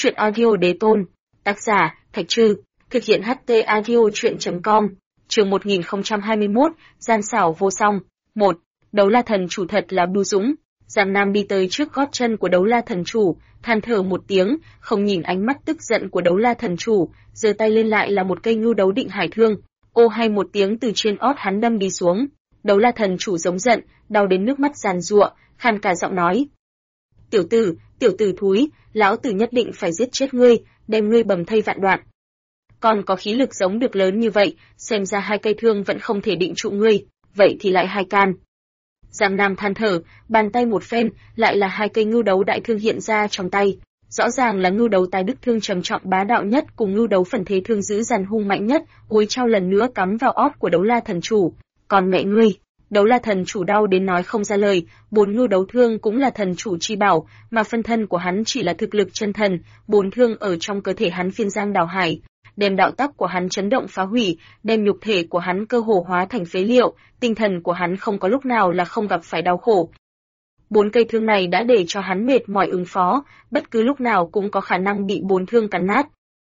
Truyện audio đế tôn. Tác giả, Thạch Trư. Thực hiện HT audio truyện.com. Chương 1021, gian xảo vô song. 1. Đấu La thần chủ thật là bưu dũng. Giang Nam đi tới trước gót chân của Đấu La thần chủ, than thở một tiếng, không nhìn ánh mắt tức giận của Đấu La thần chủ, giơ tay lên lại là một cây ngưu đấu định hải thương. Ô hay một tiếng từ trên ót hắn đâm đi xuống. Đấu La thần chủ giống giận, đau đến nước mắt giàn giụa, khàn cả giọng nói: tiểu tử thúi, lão tử nhất định phải giết chết ngươi, đem ngươi bầm thây vạn đoạn. Còn có khí lực giống được lớn như vậy, xem ra hai cây thương vẫn không thể định trụ ngươi, vậy thì lại hai can. Giang Nam than thở, bàn tay một phen, lại là hai cây ngưu đấu đại thương hiện ra trong tay. Rõ ràng là ngưu đấu tài đức thương trầm trọng bá đạo nhất cùng ngưu đấu phần thế thương dữ dằn hung mạnh nhất, uối trao lần nữa cắm vào ót của Đấu La thần chủ. Còn mẹ ngươi! Đấu La thần chủ đau đến nói không ra lời, bốn ngưu đấu thương cũng là thần chủ chi bảo, mà phân thân của hắn chỉ là thực lực chân thần, bốn thương ở trong cơ thể hắn phiên giang đảo hải, đem đạo tắc của hắn chấn động phá hủy, đem nhục thể của hắn cơ hồ hóa thành phế liệu, tinh thần của hắn không có lúc nào là không gặp phải đau khổ. Bốn cây thương này đã để cho hắn mệt mỏi ứng phó, bất cứ lúc nào cũng có khả năng bị bốn thương cắn nát.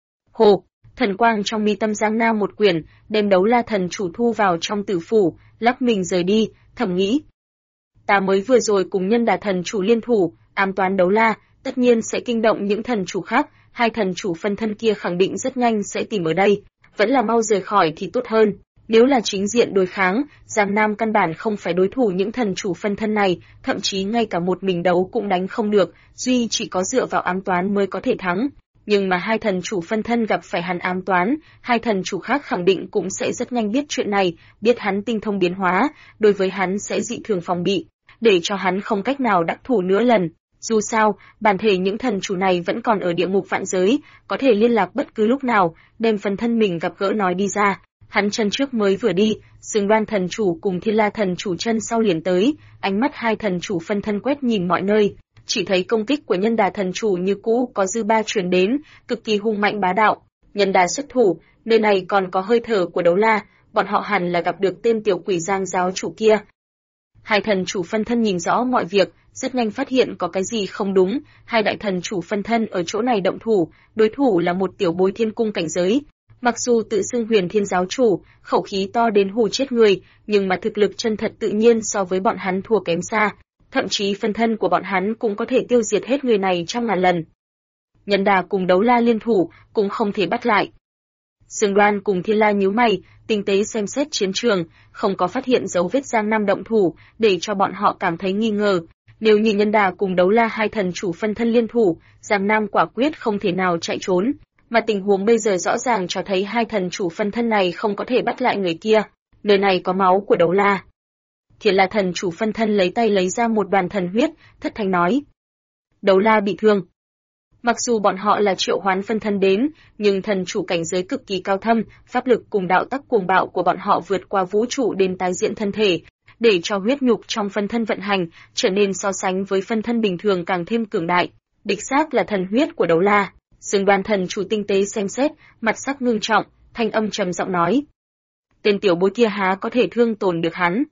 Hồ! Thần quang trong mi tâm Giang Nam một quyển, đem Đấu La thần chủ thu vào trong tử phủ, lắc mình rời đi, thầm nghĩ: ta mới vừa rồi cùng Nhân Đà thần chủ liên thủ, ám toán Đấu La, tất nhiên sẽ kinh động những thần chủ khác, hai thần chủ phân thân kia khẳng định rất nhanh sẽ tìm ở đây, vẫn là mau rời khỏi thì tốt hơn. Nếu là chính diện đối kháng, Giang Nam căn bản không phải đối thủ những thần chủ phân thân này, thậm chí ngay cả một mình đấu cũng đánh không được, duy chỉ có dựa vào ám toán mới có thể thắng. Nhưng mà hai thần chủ phân thân gặp phải hắn ám toán, hai thần chủ khác khẳng định cũng sẽ rất nhanh biết chuyện này, biết hắn tinh thông biến hóa, đối với hắn sẽ dị thường phòng bị, để cho hắn không cách nào đắc thủ nữa lần. Dù sao, bản thể những thần chủ này vẫn còn ở địa ngục vạn giới, có thể liên lạc bất cứ lúc nào, đem phần thân mình gặp gỡ nói đi ra. Hắn chân trước mới vừa đi, Sương Đoan thần chủ cùng Thiên La thần chủ chân sau liền tới, ánh mắt hai thần chủ phân thân quét nhìn mọi nơi, chỉ thấy công kích của Nhân Đà thần chủ như cũ có dư ba truyền đến, cực kỳ hung mạnh bá đạo. Nhân Đà xuất thủ, nơi này còn có hơi thở của Đấu La, bọn họ hẳn là gặp được tên tiểu quỷ Giang giáo chủ kia. Hai thần chủ phân thân nhìn rõ mọi việc, rất nhanh phát hiện có cái gì không đúng, hai đại thần chủ phân thân ở chỗ này động thủ, đối thủ là một tiểu bối thiên cung cảnh giới. Mặc dù tự xưng Huyền Thiên giáo chủ, khẩu khí to đến hù chết người, nhưng mà thực lực chân thật tự nhiên so với bọn hắn thua kém xa, thậm chí phân thân của bọn hắn cũng có thể tiêu diệt hết người này trăm ngàn lần. Nhân Đà cùng Đấu La liên thủ, cũng không thể bắt lại. Sương Đoan cùng Thiên La nhíu mày, tinh tế xem xét chiến trường, không có phát hiện dấu vết Giang Nam động thủ, để cho bọn họ cảm thấy nghi ngờ. Nếu như Nhân Đà cùng Đấu La hai thần chủ phân thân liên thủ, Giang Nam quả quyết không thể nào chạy trốn, mà tình huống bây giờ rõ ràng cho thấy hai thần chủ phân thân này không có thể bắt lại người kia. Nơi này có máu của Đấu La. Thiên La thần chủ phân thân lấy tay lấy ra một đoàn thần huyết, thất thanh nói: Đấu La bị thương. Mặc dù bọn họ là triệu hoán phân thân đến, nhưng thần chủ cảnh giới cực kỳ cao thâm, pháp lực cùng đạo tắc cuồng bạo của bọn họ vượt qua vũ trụ đến tái diễn thân thể, để cho huyết nhục trong phân thân vận hành, trở nên so sánh với phân thân bình thường càng thêm cường đại. Đích xác là thần huyết của Đấu La. Sương Đoan thần chủ tinh tế xem xét, mặt sắc ngưng trọng, thanh âm trầm giọng nói: tên tiểu bối kia há có thể thương tổn được hắn.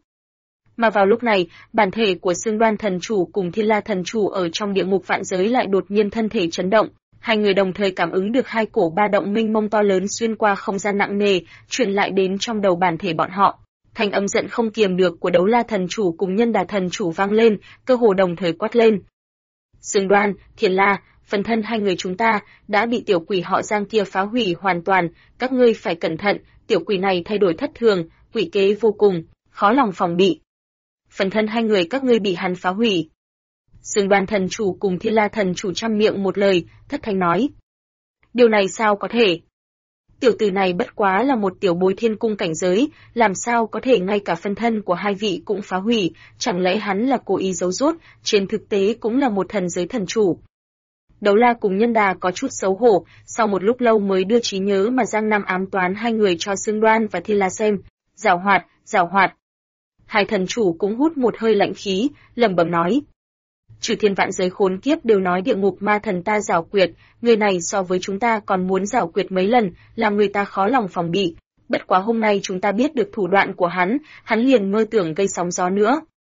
Mà vào lúc này, bản thể của Sương Đoan thần chủ cùng Thiên La thần chủ ở trong địa ngục vạn giới lại đột nhiên thân thể chấn động, hai người đồng thời cảm ứng được hai cổ ba động mênh mông to lớn xuyên qua không gian nặng nề, truyền lại đến trong đầu bản thể bọn họ. Thanh âm giận không kiềm được của Đấu La thần chủ cùng Nhân Đà thần chủ vang lên, cơ hồ đồng thời quát lên: Sương Đoan, Thiên La, phân thân hai người chúng ta đã bị tiểu quỷ họ Giang kia phá hủy hoàn toàn, các ngươi phải cẩn thận, tiểu quỷ này thay đổi thất thường, quỷ kế vô cùng, khó lòng phòng bị. Phần thân hai người các ngươi bị hắn phá hủy. Sương Đoan thần chủ cùng Thiên La thần chủ trăm miệng một lời, thất thanh nói: điều này sao có thể? Tiểu tử này bất quá là một tiểu bối thiên cung cảnh giới, làm sao có thể ngay cả phân thân của hai vị cũng phá hủy, chẳng lẽ hắn là cố ý giấu giốt, trên thực tế cũng là một thần giới thần chủ. Đấu La cùng Nhân Đà có chút xấu hổ, sau một lúc lâu mới đưa trí nhớ mà Giang Nam ám toán hai người cho Sương Đoan và Thiên La xem. Giảo hoạt. Hai thần chủ cũng hút một hơi lạnh khí, lẩm bẩm nói: Trừ thiên vạn giới khốn kiếp đều nói địa ngục ma thần ta giảo quyệt, người này so với chúng ta còn muốn giảo quyệt mấy lần, làm người ta khó lòng phòng bị. Bất quá hôm nay chúng ta biết được thủ đoạn của hắn liền mơ tưởng gây sóng gió nữa.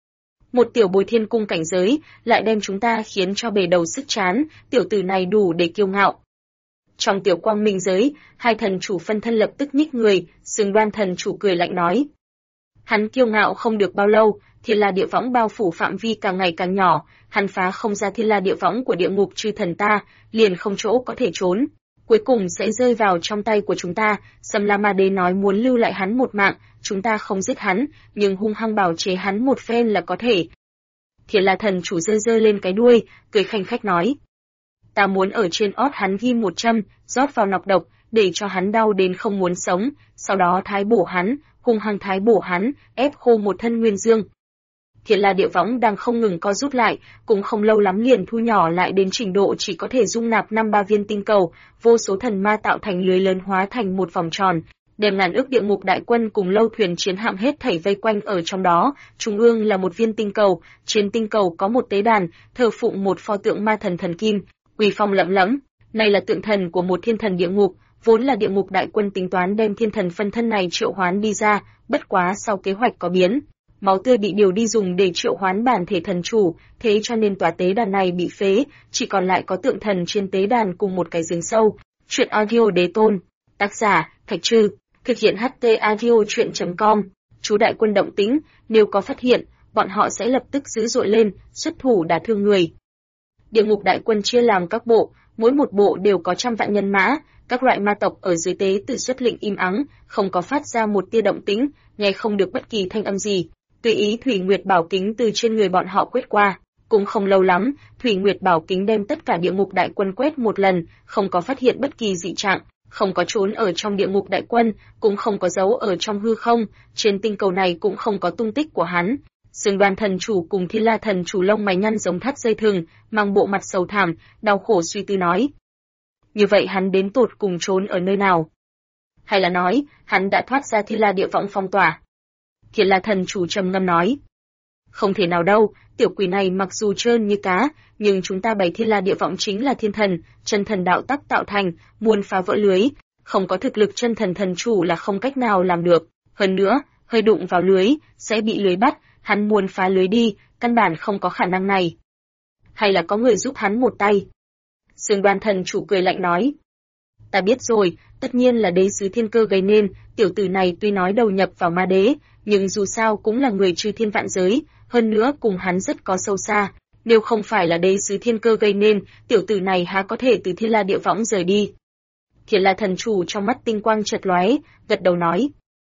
Một tiểu bối thiên cung cảnh giới, lại đem chúng ta khiến cho bề đầu sức chán, tiểu tử này đủ để kiêu ngạo. Trong tiểu quang minh giới, hai thần chủ phân thân lập tức nhích người, Sừng Đoan thần chủ cười lạnh nói. Hắn kiêu ngạo không được bao lâu, Thiên La địa võng bao phủ phạm vi càng ngày càng nhỏ, hắn phá không ra Thiên La địa võng của địa ngục chư thần ta, liền không chỗ có thể trốn. Cuối cùng sẽ rơi vào trong tay của chúng ta. Sâm La Ma Đế nói muốn lưu lại hắn một mạng, chúng ta không giết hắn, nhưng hung hăng bảo chế hắn một phen là có thể. Thiên La thần chủ giơ lên cái đuôi, cười khanh khách nói. Ta muốn ở trên ót hắn ghi một châm, rót vào nọc độc, để cho hắn đau đến không muốn sống, sau đó thái bổ hắn, hung hăng thái bổ hắn, ép khô một thân nguyên dương. Thiên La địa võng đang không ngừng co rút lại, cũng không lâu lắm liền thu nhỏ lại đến trình độ chỉ có thể dung nạp 5-3 viên tinh cầu, vô số thần ma tạo thành lưới lớn hóa thành một vòng tròn, đem ngàn ức địa ngục đại quân cùng lâu thuyền chiến hạm hết thảy vây quanh ở trong đó. Trung ương là một viên tinh cầu, trên tinh cầu có một tế đàn, thờ phụng một pho tượng ma thần thần kim, uy phong lẫm lẫm. Này là tượng thần của một thiên thần địa ngục, vốn là địa ngục đại quân tính toán đem thiên thần phân thân này triệu hoán đi ra, bất quá sau kế hoạch có biến. Máu tươi bị điều đi dùng để triệu hoán bản thể thần chủ, thế cho nên tòa tế đàn này bị phế, chỉ còn lại có tượng thần trên tế đàn cùng một cái giếng sâu. Truyện audio đế tôn. Tác giả, Thạch Trư. Thực hiện HT audio truyện.com. Chú đại quân động tĩnh, nếu có phát hiện, bọn họ sẽ lập tức dữ dội lên, xuất thủ đả thương người. Địa ngục đại quân chia làm các bộ, mỗi một bộ đều có trăm vạn nhân mã, các loại ma tộc ở dưới tế tự xuất lệnh im ắng, không có phát ra một tia động tĩnh, nghe không được bất kỳ thanh âm gì. Tùy ý Thủy Nguyệt Bảo Kính từ trên người bọn họ quét qua, cũng không lâu lắm, Thủy Nguyệt Bảo Kính đem tất cả địa ngục đại quân quét một lần, không có phát hiện bất kỳ dị trạng, không có trốn ở trong địa ngục đại quân, cũng không có giấu ở trong hư không, trên tinh cầu này cũng không có tung tích của hắn. Sừng Đoan thần chủ cùng Thiên La thần chủ lông mày nhăn giống thắt dây thừng, mang bộ mặt sầu thảm, đau khổ suy tư nói: như vậy hắn đến tột cùng trốn ở nơi nào? Hay là nói, hắn đã thoát ra Thiên La địa võng phong tỏa? Thiên La thần chủ trầm ngâm nói: không thể nào đâu, tiểu quỷ này mặc dù trơn như cá, nhưng chúng ta bày Thiên La địa võng chính là thiên thần, chân thần đạo tắc tạo thành, muốn phá vỡ lưới, không có thực lực chân thần thần chủ là không cách nào làm được. Hơn nữa, hơi đụng vào lưới, sẽ bị lưới bắt, hắn muốn phá lưới đi, căn bản không có khả năng này. Hay là có người giúp hắn một tay? Sương Đoan thần chủ cười lạnh nói: ta biết rồi, tất nhiên là đế sứ thiên cơ gây nên, tiểu tử này tuy nói đầu nhập vào ma đế, nhưng dù sao cũng là người chư thiên vạn giới, hơn nữa cùng hắn rất có sâu xa, nếu không phải là đế sứ thiên cơ gây nên, tiểu tử này há có thể từ Thiên La địa võng rời đi. Thiên La thần chủ trong mắt tinh quang chợt lóe, gật đầu nói: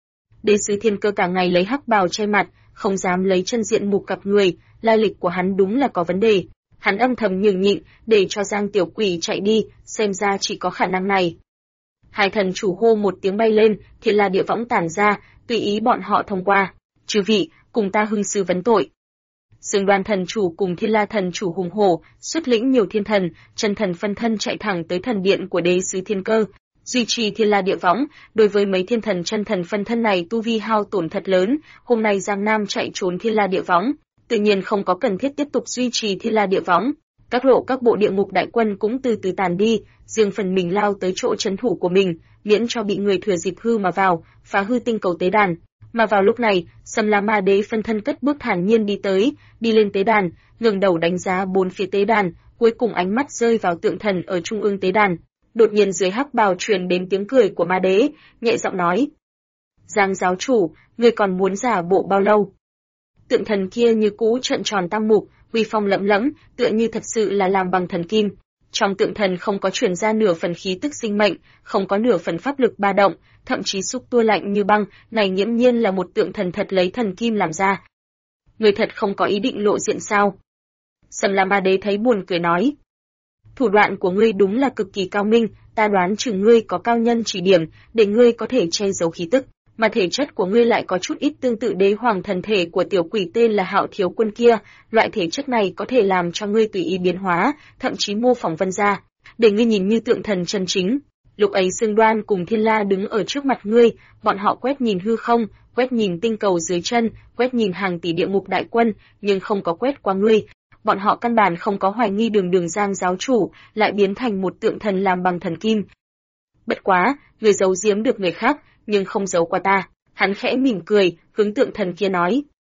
đế sứ thiên cơ cả ngày lấy hắc bào che mặt, không dám lấy chân diện mục gặp người, lai lịch của hắn đúng là có vấn đề. Hắn âm thầm nhường nhịn, để cho Giang tiểu quỷ chạy đi, xem ra chỉ có khả năng này. Hai thần chủ hô một tiếng bay lên, Thiên La địa võng tản ra, tùy ý bọn họ thông qua. Chư vị, cùng ta hưng sư vấn tội. Sương Đoan thần chủ cùng Thiên La thần chủ hùng hổ, xuất lĩnh nhiều thiên thần, chân thần phân thân chạy thẳng tới thần điện của đế sứ thiên cơ, duy trì Thiên La địa võng. Đối với mấy thiên thần chân thần phân thân này tu vi hao tổn thật lớn, hôm nay Giang Nam chạy trốn Thiên La địa võng, tự nhiên không có cần thiết tiếp tục duy trì Thiên La địa võng. Các lộ các bộ địa ngục đại quân cũng từ từ tàn đi, riêng phần mình lao tới chỗ trấn thủ của mình, miễn cho bị người thừa dịp hư mà vào, phá hư tinh cầu tế đàn. Mà vào lúc này, Sâm La Ma Đế phân thân cất bước thản nhiên đi tới, đi lên tế đàn, ngẩng đầu đánh giá bốn phía tế đàn, cuối cùng ánh mắt rơi vào tượng thần ở trung ương tế đàn. Đột nhiên dưới hắc bào truyền đến tiếng cười của Ma Đế, nhẹ giọng nói: Giang giáo chủ, ngươi còn muốn giả bộ bao lâu? Tượng thần kia như cũ trợn tròn tam mục, uy phong lẫm lẫm, tựa như thật sự là làm bằng thần kim. Trong tượng thần không có truyền ra nửa phần khí tức sinh mệnh, không có nửa phần pháp lực ba động, thậm chí xúc tua lạnh như băng, này nghiễm nhiên là một tượng thần thật lấy thần kim làm ra. Người thật không có ý định lộ diện sao? Sâm La Ma Đế thấy buồn cười nói: thủ đoạn của ngươi đúng là cực kỳ cao minh, ta đoán chừng ngươi có cao nhân chỉ điểm, để ngươi có thể che giấu khí tức, mà thể chất của ngươi lại có chút ít tương tự đế hoàng thần thể của tiểu quỷ tên là Hạo Thiếu Quân kia, loại thể chất này có thể làm cho ngươi tùy ý biến hóa, thậm chí mô phỏng vân gia, để ngươi nhìn như tượng thần chân chính. Lúc ấy Sương Đoan cùng Thiên La đứng ở trước mặt ngươi, bọn họ quét nhìn hư không, quét nhìn tinh cầu dưới chân, quét nhìn hàng tỷ địa ngục đại quân, nhưng không có quét qua ngươi. Bọn họ căn bản không có hoài nghi Đường Giang giáo chủ lại biến thành một tượng thần làm bằng thần kim. Bất quá, người giấu giếm được người khác, nhưng không giấu qua ta. Hắn khẽ mỉm cười, hướng tượng thần kia nói: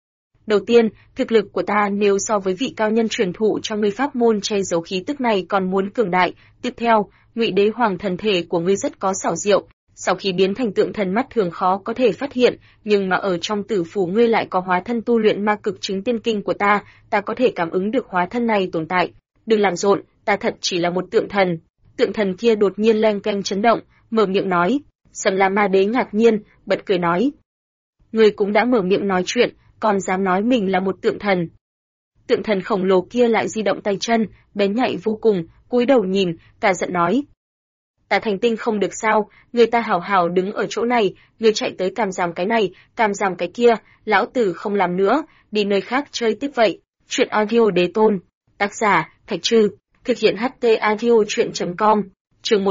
Đầu tiên, thực lực của ta nếu so với vị cao nhân truyền thụ cho ngươi pháp môn che giấu khí tức này còn muốn cường đại. Tiếp theo, Ngụy Đế Hoàng thần thể của ngươi rất có xảo diệu, sau khi biến thành tượng thần mắt thường khó có thể phát hiện, nhưng mà ở trong tử phủ ngươi lại có hóa thân tu luyện ma cực chứng tiên kinh của ta có thể cảm ứng được hóa thân này tồn tại. Đừng làm rộn, ta thật chỉ là một tượng thần. Tượng thần kia đột nhiên leng keng chấn động, mở miệng nói. Sầm La Ma Đế ngạc nhiên, bật cười nói: Ngươi cũng đã mở miệng nói chuyện, còn dám nói mình là một tượng thần. Tượng thần khổng lồ kia lại di động tay chân, bén nhạy vô cùng, cúi đầu nhìn, cả giận nói: Ta thành tinh không được sao, người ta hảo hảo đứng ở chỗ này, người chạy tới càm giảm cái này, càm giảm cái kia, lão tử không làm nữa, đi nơi khác chơi tiếp vậy. Chuyện audio đế tôn. Tác giả, Thạch Trư. Thực hiện HT audio chuyện.com. Chương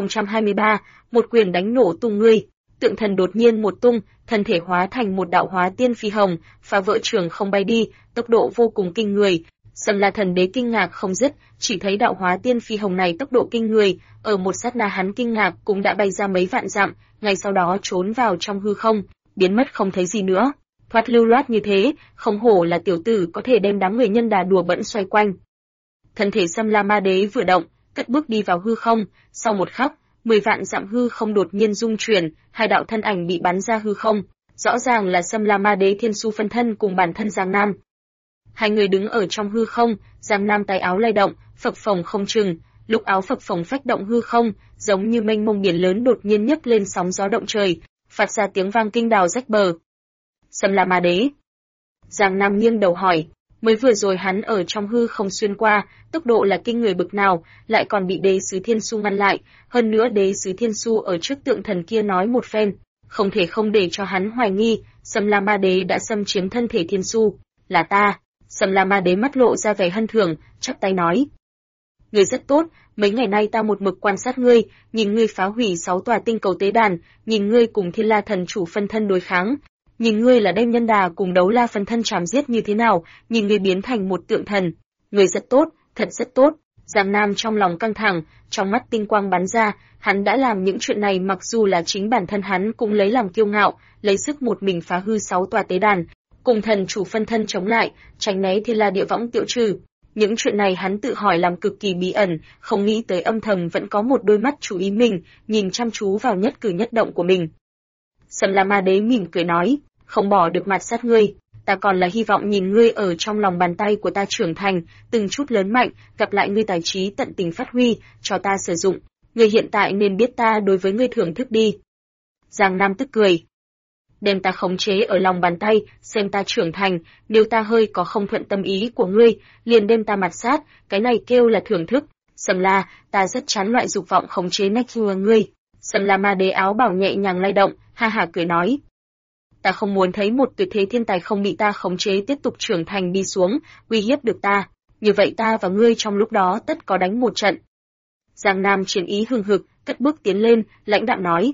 1023, một quyền đánh nổ tung ngươi. Tượng thần đột nhiên một tung, thân thể hóa thành một đạo hóa tiên phi hồng, phá vỡ trường không bay đi, tốc độ vô cùng kinh người. Sầm La Thần Đế kinh ngạc không dứt, chỉ thấy đạo hóa tiên phi hồng này tốc độ kinh người, ở một sát na hắn kinh ngạc cũng đã bay ra mấy vạn dặm, ngay sau đó trốn vào trong hư không, biến mất không thấy gì nữa. Thoát lưu loát như thế, không hổ là tiểu tử có thể đem đám người nhân đà đùa bỡn xoay quanh. Thân thể Sầm La Ma Đế vừa động, cất bước đi vào hư không, sau một khắc, 10 vạn dặm hư không đột nhiên rung chuyển, hai đạo thân ảnh bị bắn ra hư không, rõ ràng là Sầm La Ma Đế Thiên Su phân thân cùng bản thân Giang Nam. Hai người đứng ở trong hư không, Giang Nam tay áo lay động, phập phồng không chừng, lúc áo phập phồng phách động hư không, giống như mênh mông biển lớn đột nhiên nhấc lên sóng gió động trời, phát ra tiếng vang kinh đào rách bờ. Sầm La Ma Đế. Giang Nam nghiêng đầu hỏi, mới vừa rồi hắn ở trong hư không xuyên qua, tốc độ là kinh người bực nào, lại còn bị đế sứ Thiên Su ngăn lại, hơn nữa đế sứ Thiên Su ở trước tượng thần kia nói một phen, không thể không để cho hắn hoài nghi, Sầm La Ma Đế đã xâm chiếm thân thể Thiên Su, là ta. Sầm La Ma Đế mắt lộ ra vẻ hân thưởng, chắp tay nói: Ngươi rất tốt, mấy ngày nay ta một mực quan sát ngươi, nhìn ngươi phá hủy 6 tòa tinh cầu tế đàn, nhìn ngươi cùng Thiên La thần chủ phân thân đối kháng, nhìn ngươi là đem nhân đà cùng đấu la phân thân chém giết như thế nào, nhìn ngươi biến thành một tượng thần. Ngươi rất tốt, thật rất tốt. Giang Nam trong lòng căng thẳng, trong mắt tinh quang bắn ra, hắn đã làm những chuyện này mặc dù là chính bản thân hắn cũng lấy làm kiêu ngạo, lấy sức một mình phá hư 6 tòa tế đàn, cùng thần chủ phân thân chống lại, tránh né Thiên La địa võng tiêu trừ. Những chuyện này hắn tự hỏi làm cực kỳ bí ẩn, không nghĩ tới âm thầm vẫn có một đôi mắt chú ý mình, nhìn chăm chú vào nhất cử nhất động của mình. Sầm La Ma Đế mỉm cười nói, không bỏ được mặt sát ngươi, ta còn là hy vọng nhìn ngươi ở trong lòng bàn tay của ta trưởng thành, từng chút lớn mạnh, gặp lại ngươi tài trí tận tình phát huy, cho ta sử dụng. Ngươi hiện tại nên biết ta đối với ngươi thưởng thức đi. Giang Nam tức cười. Đem ta khống chế ở lòng bàn tay, xem ta trưởng thành, nếu ta hơi có không thuận tâm ý của ngươi, liền đem ta mặt sát, cái này kêu là thưởng thức. Sầm La, ta rất chán loại dục vọng khống chế nách của ngươi. Sầm La Ma Đế áo bảo nhẹ nhàng lay động, ha ha cười nói. Ta không muốn thấy một tuyệt thế thiên tài không bị ta khống chế tiếp tục trưởng thành đi xuống, uy hiếp được ta. Như vậy ta và ngươi trong lúc đó tất có đánh một trận. Giang Nam chiến ý hừng hực, cất bước tiến lên, lãnh đạm nói.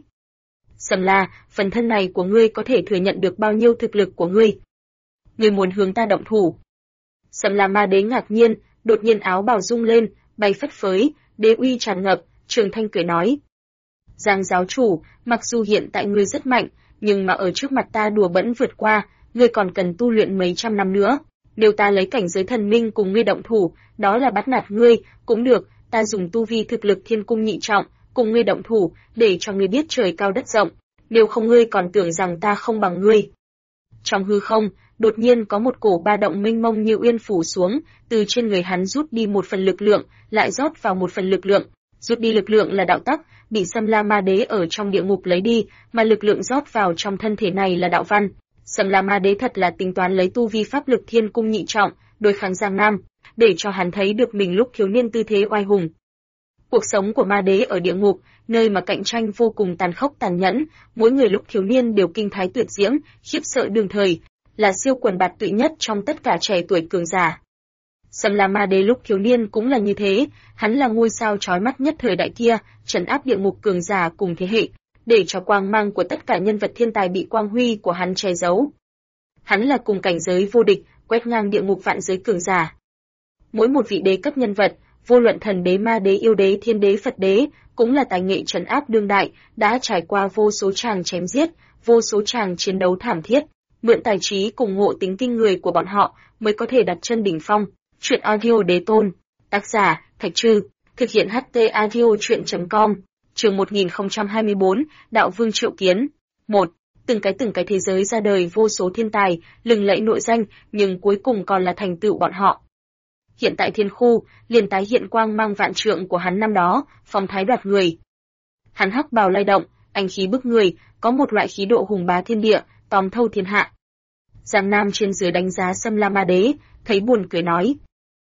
Sầm La, phần thân này của ngươi có thể thừa nhận được bao nhiêu thực lực của ngươi? Ngươi muốn hướng ta động thủ? Sầm La Ma Đế ngạc nhiên, đột nhiên áo bào rung lên, bay phất phới, đế uy tràn ngập, Trường Thanh cười nói. Giang giáo chủ, mặc dù hiện tại ngươi rất mạnh, nhưng mà ở trước mặt ta đùa bỡn vượt qua, ngươi còn cần tu luyện mấy trăm năm nữa. Nếu ta lấy cảnh giới thần minh cùng ngươi động thủ, đó là bắt nạt ngươi, cũng được, ta dùng tu vi thực lực thiên cung nhị trọng, cùng ngươi động thủ, để cho ngươi biết trời cao đất rộng, nếu không ngươi còn tưởng rằng ta không bằng ngươi. Trong hư không, đột nhiên có một cổ ba động mênh mông như uyên phủ xuống, từ trên người hắn rút đi một phần lực lượng, lại rót vào một phần lực lượng. Rút đi lực lượng là đạo tắc, bị Sầm La Ma Đế ở trong địa ngục lấy đi, mà lực lượng rót vào trong thân thể này là đạo văn. Sầm La Ma Đế thật là tính toán lấy tu vi pháp lực thiên cung nhị trọng, đối kháng Giang Nam, để cho hắn thấy được mình lúc thiếu niên tư thế oai hùng. Cuộc sống của ma đế ở địa ngục, nơi mà cạnh tranh vô cùng tàn khốc tàn nhẫn, mỗi người lúc thiếu niên đều kinh thái tuyệt diễm, khiếp sợ đương thời, là siêu quần bạt tụy nhất trong tất cả trẻ tuổi cường giả. Sầm La Ma Đế lúc thiếu niên cũng là như thế, hắn là ngôi sao chói mắt nhất thời đại kia, trấn áp địa ngục cường giả cùng thế hệ, để cho quang mang của tất cả nhân vật thiên tài bị quang huy của hắn che giấu. Hắn là cùng cảnh giới vô địch, quét ngang địa ngục vạn giới cường giả. Mỗi một vị đế cấp nhân vật, vô luận thần đế, ma đế, yêu đế, thiên đế, Phật đế, cũng là tài nghệ trấn áp đương đại, đã trải qua vô số tràng chém giết, vô số tràng chiến đấu thảm thiết, mượn tài trí cùng ngộ tính kinh người của bọn họ mới có thể đặt chân đỉnh phong. Truyện audio đế tôn, tác giả Thạch Trư, thực hiện HT audio truyện.com. Chương 1024, Đạo Vương triệu kiến. 1. Từng cái thế giới ra đời vô số thiên tài, lừng lẫy nội danh, nhưng cuối cùng còn là thành tựu bọn họ. Hiện tại thiên khu, liền tái hiện quang mang vạn trượng của hắn năm đó, phong thái đoạt người. Hắn hắc bào lay động, anh khí bức người, có một loại khí độ hùng bá thiên địa, tóm thâu thiên hạ. Giang Nam trên dưới đánh giá Sâm La Ma Đế, thấy buồn cười nói: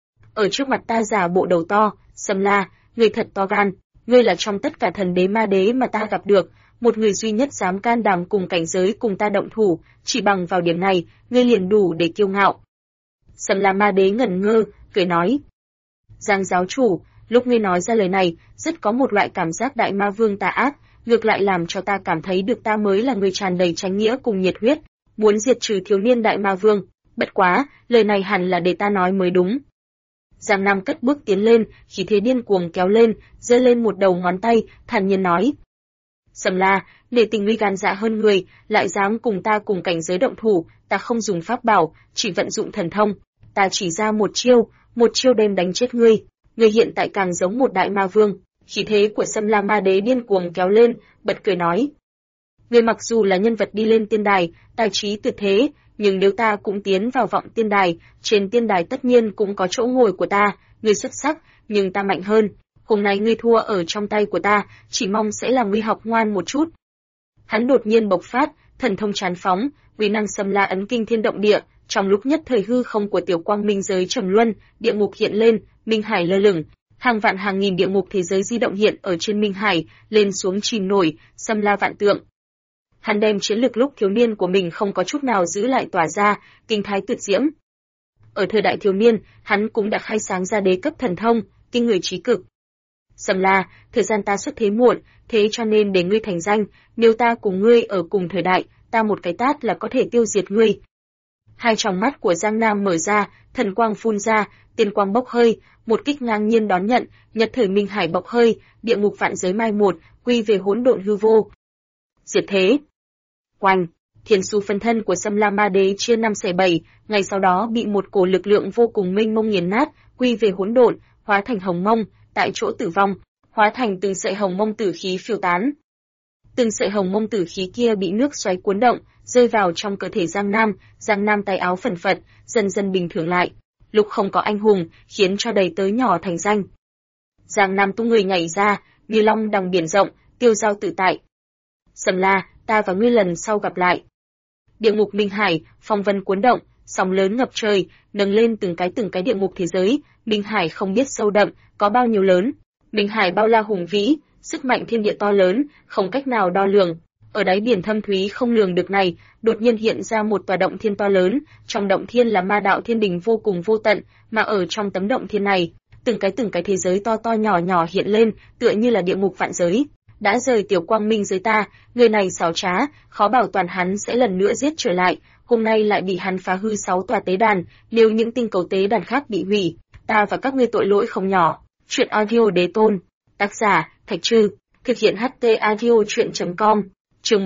ở trước mặt ta giả bộ đầu to, Sâm La, người thật to gan, ngươi là trong tất cả thần đế ma đế mà ta gặp được, một người duy nhất dám can đảm cùng cảnh giới cùng ta động thủ, chỉ bằng vào điểm này, ngươi liền đủ để kiêu ngạo. Sâm La Ma Đế ngẩn ngơ, cười nói: Giang giáo chủ, lúc ngươi nói ra lời này, rất có một loại cảm giác đại ma vương tà ác, ngược lại làm cho ta cảm thấy được ta mới là người tràn đầy chánh nghĩa cùng nhiệt huyết, muốn diệt trừ thiếu niên đại ma vương. Bất quá, lời này hẳn là để ta nói mới đúng. Giang Nam cất bước tiến lên, khí thế điên cuồng kéo lên, giơ lên một đầu ngón tay, thản nhiên nói: Sâm La, để tình ngươi gan dạ hơn người, lại dám cùng ta cùng cảnh giới động thủ, ta không dùng pháp bảo, chỉ vận dụng thần thông, ta chỉ ra một chiêu đem đánh chết ngươi. Ngươi hiện tại càng giống một đại ma vương. Khí thế của Sâm La Ma Đế điên cuồng kéo lên, bật cười nói: ngươi mặc dù là nhân vật đi lên tiên đài, tài trí tuyệt thế, nhưng nếu ta cũng tiến vào vọng tiên đài, trên tiên đài tất nhiên cũng có chỗ ngồi của ta, ngươi xuất sắc, nhưng ta mạnh hơn. Hôm nay ngươi thua ở trong tay của ta, chỉ mong sẽ làm ngươi học ngoan một chút. Hắn đột nhiên bộc phát, thần thông tràn phóng, uy năng Sâm La ấn kinh thiên động địa, trong lúc nhất thời hư không của tiểu quang minh giới trầm luân, địa ngục hiện lên, minh hải lơ lửng, hàng vạn hàng nghìn địa ngục thế giới di động hiện ở trên minh hải, lên xuống chìm nổi, Sâm La vạn tượng. Hắn đem chiến lược lúc thiếu niên của mình không có chút nào giữ lại tỏa ra, kinh thái tuyệt diễm. Ở thời đại thiếu niên, hắn cũng đã khai sáng ra đế cấp thần thông, kinh người trí cực. Sâm La, thời gian ta xuất thế muộn, thế cho nên để ngươi thành danh, nếu ta cùng ngươi ở cùng thời đại, ta một cái tát là có thể tiêu diệt ngươi. Hai tròng mắt của Giang Nam mở ra, thần quang phun ra, tiên quang bốc hơi, một kích ngang nhiên đón nhận, nhật thời minh hải bốc hơi, địa ngục vạn giới mai một, quy về hỗn độn hư vô. Diệt thế. Oanh, thiên su phân thân của Sâm La Ma Đế chia 5/7, ngày sau đó bị một cổ lực lượng vô cùng mênh mông nghiền nát, quy về hỗn độn, hóa thành hồng mông, tại chỗ tử vong, hóa thành từng sợi hồng mông tử khí phiêu tán. Từng sợi hồng mông tử khí kia bị nước xoáy cuốn động, rơi vào trong cơ thể Giang Nam tay áo phần phật, dần dần bình thường lại. Lúc không có anh hùng, khiến cho đầy tới nhỏ thành danh. Giang Nam tung người nhảy ra, như long đằng biển rộng, tiêu dao tự tại. Sâm La, ta và ngươi lần sau gặp lại. Địa ngục minh hải, phong vân cuốn động, sóng lớn ngập trời, nâng lên từng cái địa ngục thế giới, minh hải không biết sâu đậm, có bao nhiêu lớn. Minh hải bao la hùng vĩ, sức mạnh thiên địa to lớn, không cách nào đo lường. Ở đáy biển thâm thúy không lường được này, đột nhiên hiện ra một tòa động thiên to lớn, trong động thiên là ma đạo thiên đình vô cùng vô tận, mà ở trong tấm động thiên này, từng cái thế giới to to nhỏ nhỏ hiện lên, tựa như là địa ngục vạn giới. Đã rời tiểu quang minh giới ta, người này xảo trá, khó bảo toàn hắn sẽ lần nữa giết trở lại, hôm nay lại bị hắn phá hư 6 tòa tế đàn, nếu những tinh cầu tế đàn khác bị hủy, ta và các ngươi tội lỗi không nhỏ. Truyện audio đế tôn, tác giả Thạch Trư, thực hiện HT audio truyện.com. Chương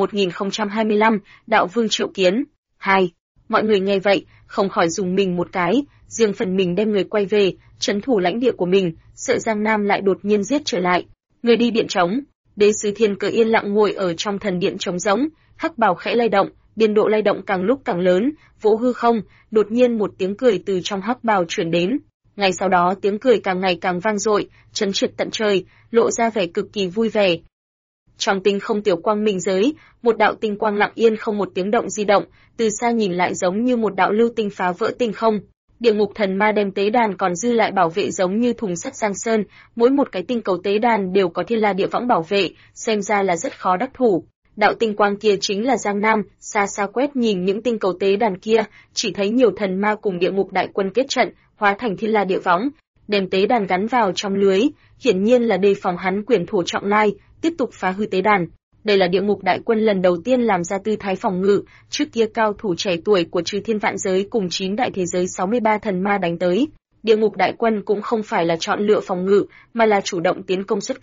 1025, Đạo Vương triệu kiến. 2. Mọi người nghe vậy, không khỏi dùng mình một cái, riêng phần mình đem người quay về, trấn thủ lãnh địa của mình, sợ Giang Nam lại đột nhiên giết trở lại. Người đi điện trống, Đế sứ Thiên Cơ yên lặng ngồi ở trong thần điện trống rỗng, hắc bào khẽ lay động, biên độ lay động càng lúc càng lớn, vỗ hư không, đột nhiên một tiếng cười từ trong hắc bào truyền đến. Ngay sau đó tiếng cười càng ngày càng vang dội, chấn triệt tận trời, lộ ra vẻ cực kỳ vui vẻ. Trong tinh không tiểu quang minh giới, một đạo tinh quang lặng yên không một tiếng động di động, từ xa nhìn lại giống như một đạo lưu tinh phá vỡ tinh không. Địa ngục thần ma đem tế đàn còn dư lại bảo vệ giống như thùng sắt Giang Sơn, mỗi một cái tinh cầu tế đàn đều có thiên la địa võng bảo vệ, xem ra là rất khó đắc thủ. Đạo tinh quang kia chính là Giang Nam, xa xa quét nhìn những tinh cầu tế đàn kia, chỉ thấy nhiều thần ma cùng địa ngục đại quân kết trận, hóa thành thiên la địa võng, đem tế đàn gắn vào trong lưới, hiển nhiên là đề phòng hắn quyền thủ trọng lai, tiếp tục phá hư tế đàn. Đây là địa ngục đại quân lần đầu tiên làm ra tư thái phòng ngự, trước kia cao thủ trẻ tuổi của Trừ Thiên Vạn Giới cùng 9 đại thế giới 63 thần ma đánh tới. Địa ngục đại quân cũng không phải là chọn lựa phòng ngự, mà là chủ động tiến công xuất kích,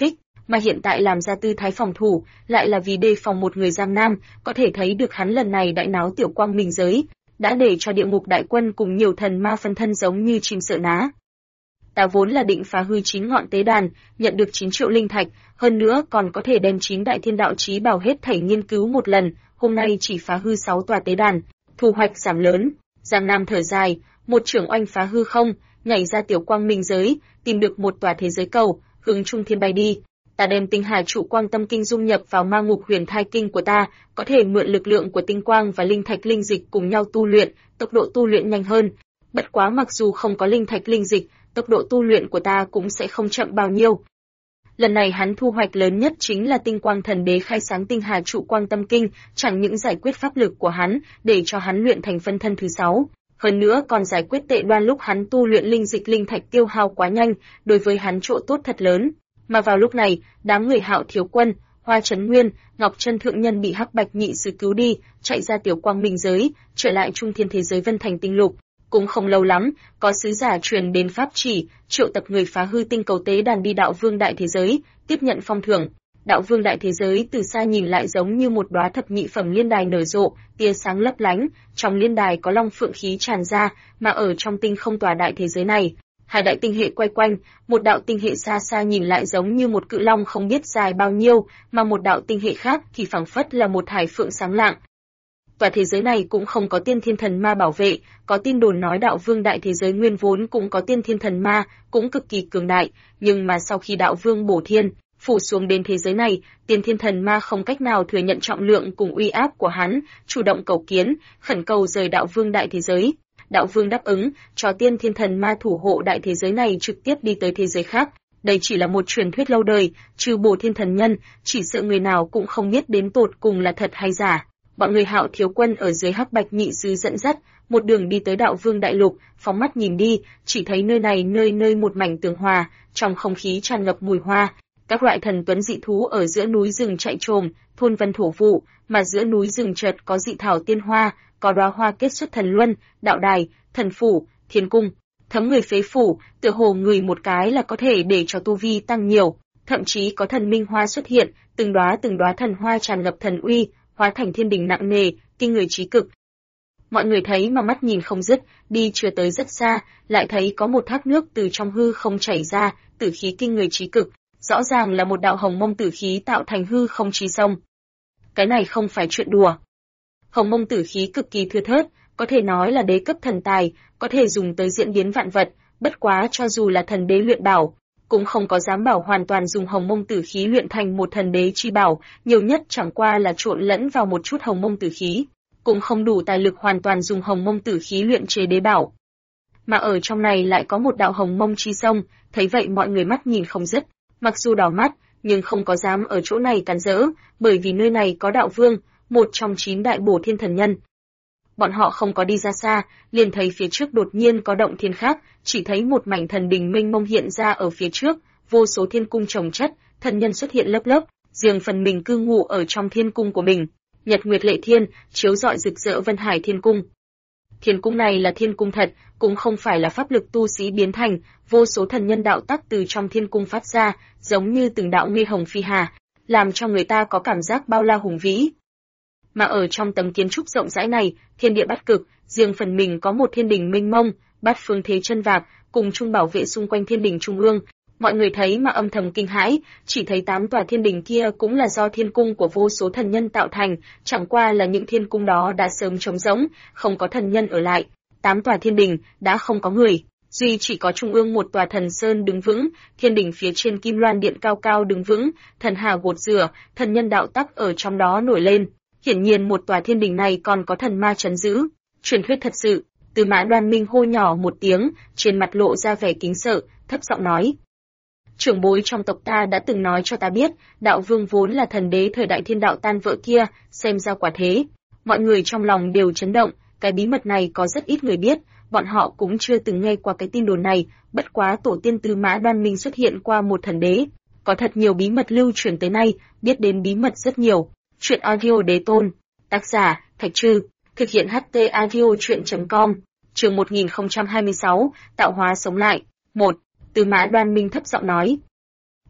mà hiện tại làm ra tư thái phòng thủ, lại là vì đề phòng một người Giang Nam, có thể thấy được hắn lần này đại náo tiểu quang minh giới, đã để cho địa ngục đại quân cùng nhiều thần ma phân thân giống như chim sợ ná. Ta vốn là định phá hư 9 ngọn tế đàn, nhận được 9 triệu linh thạch, hơn nữa còn có thể đem 9 đại thiên đạo chí bảo hết thảy nghiên cứu một lần, hôm nay chỉ phá hư 6 tòa tế đàn, thu hoạch giảm lớn. Giang Nam thở dài, một trưởng oanh phá hư không, nhảy ra tiểu quang minh giới, tìm được một tòa thế giới cầu, hướng trung thiên bay đi. Ta đem tinh hà trụ quang tâm kinh dung nhập vào ma ngục huyền thai kinh của ta, có thể mượn lực lượng của tinh quang và linh thạch linh dịch cùng nhau tu luyện, tốc độ tu luyện nhanh hơn. Bất quá mặc dù không có linh thạch linh dịch, tốc độ tu luyện của ta cũng sẽ không chậm bao nhiêu. Lần này hắn thu hoạch lớn nhất chính là tinh quang thần đế khai sáng tinh hà trụ quang tâm kinh, chẳng những giải quyết pháp lực của hắn, để cho hắn luyện thành phân thân thứ 6. Hơn nữa còn giải quyết tệ đoan lúc hắn tu luyện linh dịch linh thạch tiêu hao quá nhanh, đối với hắn chỗ tốt thật lớn. Mà vào lúc này, đám người Hạo Thiếu Quân, Hoa Chấn Nguyên, Ngọc Chân Thượng Nhân bị Hắc Bạch Nhị Sứ cứu đi, chạy ra tiểu quang minh giới, trở lại trung thiên thế giới Vân Thành tinh lục. Cũng không lâu lắm, có sứ giả truyền đến pháp chỉ, triệu tập người phá hư tinh cầu tế đàn đi đạo vương đại thế giới, tiếp nhận phong thưởng. Đạo vương đại thế giới từ xa nhìn lại giống như một đóa thập nhị phẩm liên đài nở rộ, tia sáng lấp lánh, trong liên đài có long phượng khí tràn ra, mà ở trong tinh không tòa đại thế giới này, hai đại tinh hệ quay quanh, một đạo tinh hệ xa xa nhìn lại giống như một cự long không biết dài bao nhiêu, mà một đạo tinh hệ khác thì phảng phất là một hải phượng sáng lạng. Tòa thế giới này cũng không có tiên thiên thần ma bảo vệ, có tin đồn nói đạo vương đại thế giới nguyên vốn cũng có tiên thiên thần ma, cũng cực kỳ cường đại, nhưng mà sau khi đạo vương bổ thiên, phủ xuống đến thế giới này, tiên thiên thần ma không cách nào thừa nhận trọng lượng cùng uy áp của hắn, chủ động cầu kiến, khẩn cầu rời đạo vương đại thế giới. Đạo vương đáp ứng, cho tiên thiên thần ma thủ hộ đại thế giới này trực tiếp đi tới thế giới khác. Đây chỉ là một truyền thuyết lâu đời, trừ bổ thiên thần nhân, chỉ sợ người nào cũng không biết đến tột cùng là thật hay giả. Bọn người Hạo Thiếu Quân ở dưới Hắc Bạch Nhị Sứ dẫn dắt, một đường đi tới đạo vương đại lục, phóng mắt nhìn đi, chỉ thấy nơi này nơi nơi một mảnh tường hòa, trong không khí tràn ngập mùi hoa. Các loại thần tuấn dị thú ở giữa núi rừng chạy trồm, thôn vân thổ vụ, mà giữa núi rừng chợt có dị thảo tiên hoa, có đóa hoa kết xuất thần luân, đạo đài, thần phủ, thiên cung. Thấm người phế phủ, tựa hồ người một cái là có thể để cho tu vi tăng nhiều, thậm chí có thần minh hoa xuất hiện, từng đóa thần hoa tràn ngập thần uy, hóa thành thiên đình nặng nề, kinh người trí cực. Mọi người thấy mà mắt nhìn không dứt, đi chưa tới rất xa, lại thấy có một thác nước từ trong hư không chảy ra, tử khí kinh người trí cực, rõ ràng là một đạo hồng mông tử khí tạo thành hư không chi sông. Cái này không phải chuyện đùa. Hồng mông tử khí cực kỳ thưa thớt, có thể nói là đế cấp thần tài, có thể dùng tới diễn biến vạn vật, bất quá cho dù là thần đế luyện bảo, cũng không có dám bảo hoàn toàn dùng hồng mông tử khí luyện thành một thần đế chi bảo, nhiều nhất chẳng qua là trộn lẫn vào một chút hồng mông tử khí, cũng không đủ tài lực hoàn toàn dùng hồng mông tử khí luyện chế đế bảo. Mà ở trong này lại có một đạo hồng mông chi sông, thấy vậy mọi người mắt nhìn không dứt, mặc dù đỏ mắt, nhưng không có dám ở chỗ này cản rỡ, bởi vì nơi này có đạo vương, một trong 9 đại bổ thiên thần nhân. Bọn họ không có đi ra xa, liền thấy phía trước đột nhiên có động thiên khác, chỉ thấy một mảnh thần đình mênh mông hiện ra ở phía trước, vô số thiên cung chồng chất, thần nhân xuất hiện lớp lớp, riêng phần mình cư ngụ ở trong thiên cung của mình. Nhật Nguyệt Lệ Thiên, chiếu rọi rực rỡ Vân Hải Thiên Cung. Thiên cung này là thiên cung thật, cũng không phải là pháp lực tu sĩ biến thành, vô số thần nhân đạo tắc từ trong thiên cung phát ra, giống như từng đạo nghi hồng phi hà, làm cho người ta có cảm giác bao la hùng vĩ. Mà ở trong tấm kiến trúc rộng rãi này, thiên địa bát cực, riêng phần mình có một thiên đình mênh mông, bát phương thế chân vạc, cùng chung bảo vệ xung quanh thiên đình trung ương. Mọi người thấy mà âm thầm kinh hãi, chỉ thấy 8 tòa thiên đình kia cũng là do thiên cung của vô số thần nhân tạo thành, chẳng qua là những thiên cung đó đã sớm trống rỗng, không có thần nhân ở lại. 8 tòa thiên đình đã không có người, duy chỉ có trung ương một tòa thần sơn đứng vững, thiên đình phía trên Kim Loan điện cao cao đứng vững, thần hà gột rửa, thần nhân đạo tắc ở trong đó nổi lên. Hiển nhiên một tòa thiên đình này còn có thần ma trấn giữ, truyền thuyết thật sự. Từ Mã Đoan Minh hô nhỏ một tiếng, trên mặt lộ ra vẻ kính sợ, thấp giọng nói: trưởng bối trong tộc ta đã từng nói cho ta biết, đạo vương vốn là thần đế thời đại thiên đạo tan vỡ kia, xem ra quả thế. Mọi người trong lòng đều chấn động, cái bí mật này có rất ít người biết, bọn họ cũng chưa từng nghe qua cái tin đồn này, bất quá tổ tiên Từ Mã Đoan Minh xuất hiện qua một thần đế, có thật nhiều bí mật lưu truyền tới nay, biết đến bí mật rất nhiều. Chuyện audio đế tôn, tác giả Thạch Trư, thực hiện HT audio truyện.com, chương 1026, tạo hóa sống lại. 1. Từ Mã Đoan Minh thấp giọng nói.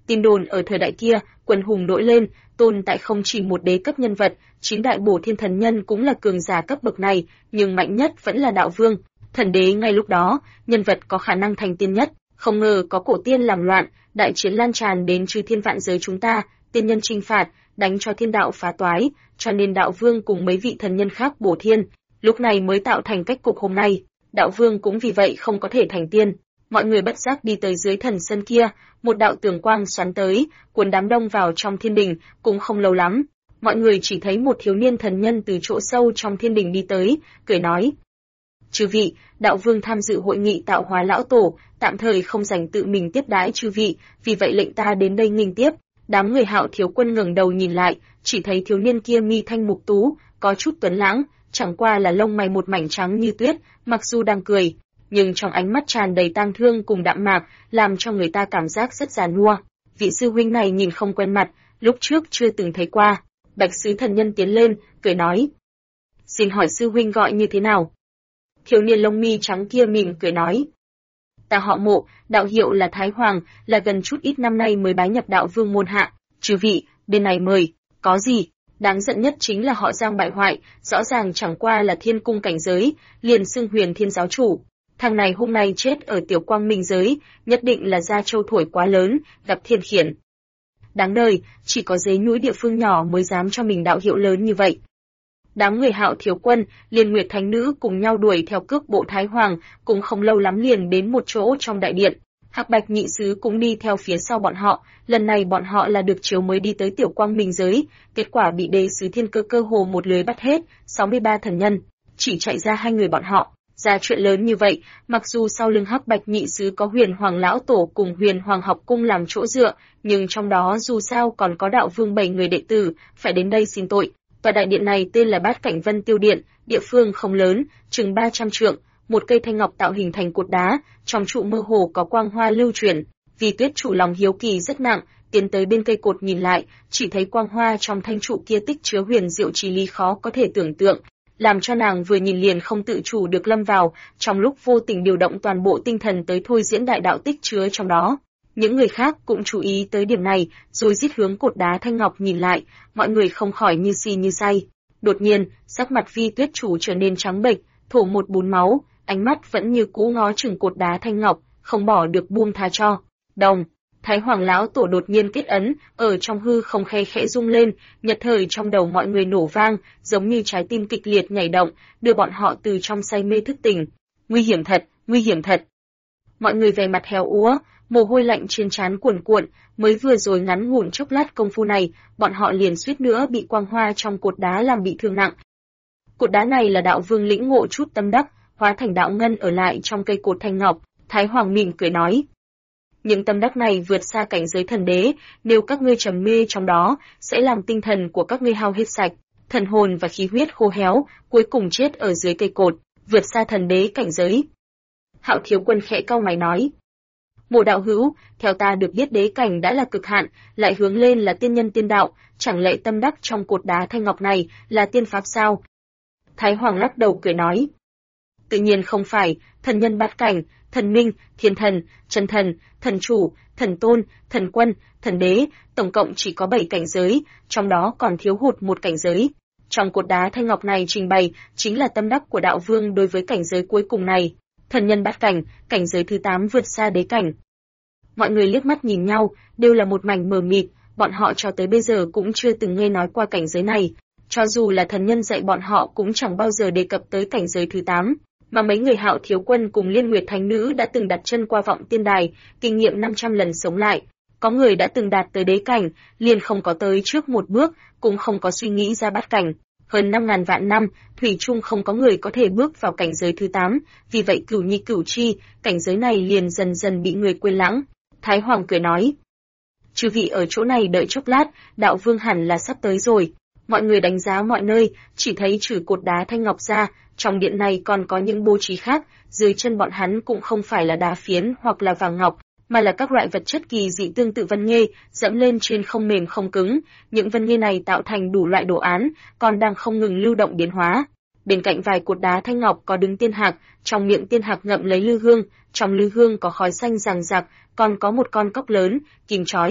Tin đồn ở thời đại kia, quần hùng nổi lên, tồn tại không chỉ một đế cấp nhân vật, 9 đại bổ thiên thần nhân cũng là cường giả cấp bậc này, nhưng mạnh nhất vẫn là đạo vương. Thần đế ngay lúc đó, nhân vật có khả năng thành tiên nhất, không ngờ có cổ tiên làm loạn, đại chiến lan tràn đến chư thiên vạn giới chúng ta, tiên nhân chinh phạt, đánh cho thiên đạo phá toái, cho nên đạo vương cùng mấy vị thần nhân khác bổ thiên, lúc này mới tạo thành cách cục hôm nay. Đạo vương cũng vì vậy không có thể thành tiên. Mọi người bất giác đi tới dưới thần sơn kia, một đạo tường quang xoắn tới, cuốn đám đông vào trong thiên đình, cũng không lâu lắm. Mọi người chỉ thấy một thiếu niên thần nhân từ chỗ sâu trong thiên đình đi tới, cười nói: "Chư vị, đạo vương tham dự hội nghị tạo hóa lão tổ, tạm thời không rảnh tự mình tiếp đãi chư vị, vì vậy lệnh ta đến đây nghênh tiếp." Đám người Hạo Thiếu Quân ngẩng đầu nhìn lại, chỉ thấy thiếu niên kia mi thanh mục tú, có chút tuấn lãng, chẳng qua là lông mày một mảnh trắng như tuyết, mặc dù đang cười, nhưng trong ánh mắt tràn đầy tang thương cùng đạm mạc, làm cho người ta cảm giác rất già nua. Vị sư huynh này nhìn không quen mặt, lúc trước chưa từng thấy qua. Bạch sứ thần nhân tiến lên, cười nói: "Xin hỏi sư huynh gọi như thế nào?" Thiếu niên lông mi trắng kia mỉm cười nói: "Ta họ Mộ, đạo hiệu là Thái Hoàng, là gần chút ít năm nay mới bái nhập đạo vương môn hạ. Chư vị, bên này mời." "Có gì?" Đáng giận nhất chính là họ Giang bại hoại, rõ ràng chẳng qua là thiên cung cảnh giới, liền xưng Huyền Thiên giáo chủ. Thằng này hôm nay chết ở Tiểu Quang Minh giới, nhất định là gia châu thổi quá lớn, gặp thiên khiển. Đáng đời, chỉ có dế nhũi địa phương nhỏ mới dám cho mình đạo hiệu lớn như vậy. Đám người Hạo Thiếu Quân, Liên Nguyệt Thánh Nữ cùng nhau đuổi theo cước bộ Thái Hoàng, cũng không lâu lắm liền đến một chỗ trong đại điện. Hắc Bạch Nhị Sứ cũng đi theo phía sau bọn họ, lần này bọn họ là được chiếu mới đi tới Tiểu Quang Minh giới, kết quả bị đế sứ Thiên Cơ cơ hồ một lưới bắt hết, 63 thần nhân, chỉ chạy ra 2 người bọn họ. Ra chuyện lớn như vậy, mặc dù sau lưng Hắc Bạch Nhị Sứ có Huyền Hoàng lão tổ cùng Huyền Hoàng học cung làm chỗ dựa, nhưng trong đó dù sao còn có đạo vương 7 người đệ tử, phải đến đây xin tội. Tòa đại điện này tên là Bát Cảnh Vân Tiêu Điện, địa phương không lớn, chừng 300 trượng, một cây thanh ngọc tạo hình thành cột đá, trong trụ mơ hồ có quang hoa lưu chuyển. Vì Tuyết chủ lòng hiếu kỳ rất nặng, tiến tới bên cây cột nhìn lại, chỉ thấy quang hoa trong thanh trụ kia tích chứa huyền diệu trí lý khó có thể tưởng tượng, làm cho nàng vừa nhìn liền không tự chủ được lâm vào, trong lúc vô tình điều động toàn bộ tinh thần tới thôi diễn đại đạo tích chứa trong đó. Những người khác cũng chú ý tới điểm này, rồi rít hướng cột đá thanh ngọc nhìn lại, mọi người không khỏi như si như say. Đột nhiên, sắc mặt Vi Tuyết chủ trở nên trắng bệch, thổ một bún máu, ánh mắt vẫn như cũ ngó chừng cột đá thanh ngọc, không bỏ được buông tha cho. Đồng, Thái Hoàng lão tổ đột nhiên kết ấn, ở trong hư không khe khẽ rung lên, nhất thời trong đầu mọi người nổ vang, giống như trái tim kịch liệt nhảy động, đưa bọn họ từ trong say mê thức tỉnh. Nguy hiểm thật, nguy hiểm thật. Mọi người vẻ mặt héo úa, mồ hôi lạnh trên trán cuồn cuộn, mới vừa rồi ngắn ngủn chốc lát công phu này, bọn họ liền suýt nữa bị quang hoa trong cột đá làm bị thương nặng. Cột đá này là đạo vương lĩnh ngộ chút tâm đắc, hóa thành đạo ngân ở lại trong cây cột thanh ngọc. Thái Hoàng mỉm cười nói: những tâm đắc này vượt xa cảnh giới thần đế, nếu các ngươi trầm mê trong đó, sẽ làm tinh thần của các ngươi hao hết sạch, thần hồn và khí huyết khô héo, cuối cùng chết ở dưới cây cột, vượt xa thần đế cảnh giới. Hạo Thiếu Quân khẽ cau mày nói: Mộ đạo hữu, theo ta được biết đế cảnh đã là cực hạn, lại hướng lên là tiên nhân tiên đạo, chẳng lẽ tâm đắc trong cột đá thanh ngọc này là tiên pháp sao? Thái Hoàng lắc đầu cười nói: tự nhiên không phải, thần nhân bát cảnh, thần minh, thiên thần, chân thần, thần chủ, thần tôn, thần quân, thần đế, tổng cộng chỉ có 7 cảnh giới, trong đó còn thiếu hụt một cảnh giới. Trong cột đá thanh ngọc này trình bày chính là tâm đắc của đạo vương đối với cảnh giới cuối cùng này. Thần nhân bát cảnh, cảnh giới thứ 8 vượt xa đế cảnh. Mọi người liếc mắt nhìn nhau, đều là một mảnh mờ mịt, bọn họ cho tới bây giờ cũng chưa từng nghe nói qua cảnh giới này. Cho dù là thần nhân dạy bọn họ cũng chẳng bao giờ đề cập tới cảnh giới thứ 8. Mà mấy người Hạo Thiếu Quân cùng Liên Nguyệt Thánh Nữ đã từng đặt chân qua vọng tiên đài, kinh nghiệm 500 lần sống lại. Có người đã từng đạt tới đế cảnh, liền không có tới trước một bước, cũng không có suy nghĩ ra bát cảnh. Hơn 5.000 vạn năm, thủy chung không có người có thể bước vào cảnh giới thứ 8, vì vậy cửu nhi cửu chi, cảnh giới này liền dần dần bị người quên lãng. Thái Hoàng cười nói: chư vị ở chỗ này đợi chốc lát, đạo vương hẳn là sắp tới rồi. Mọi người đánh giá mọi nơi, chỉ thấy trừ cột đá thanh ngọc ra, trong điện này còn có những bố trí khác, dưới chân bọn hắn cũng không phải là đá phiến hoặc là vàng ngọc, mà là các loại vật chất kỳ dị tương tự vân nghê, dẫm lên trên không mềm không cứng, những vân nghê này tạo thành đủ loại đồ án, còn đang không ngừng lưu động biến hóa. Bên cạnh vài cột đá thanh ngọc có đứng tiên hạc, trong miệng tiên hạc ngậm lấy lư hương, trong lư hương có khói xanh ràng rạc, còn có một con cóc lớn, kìm chói,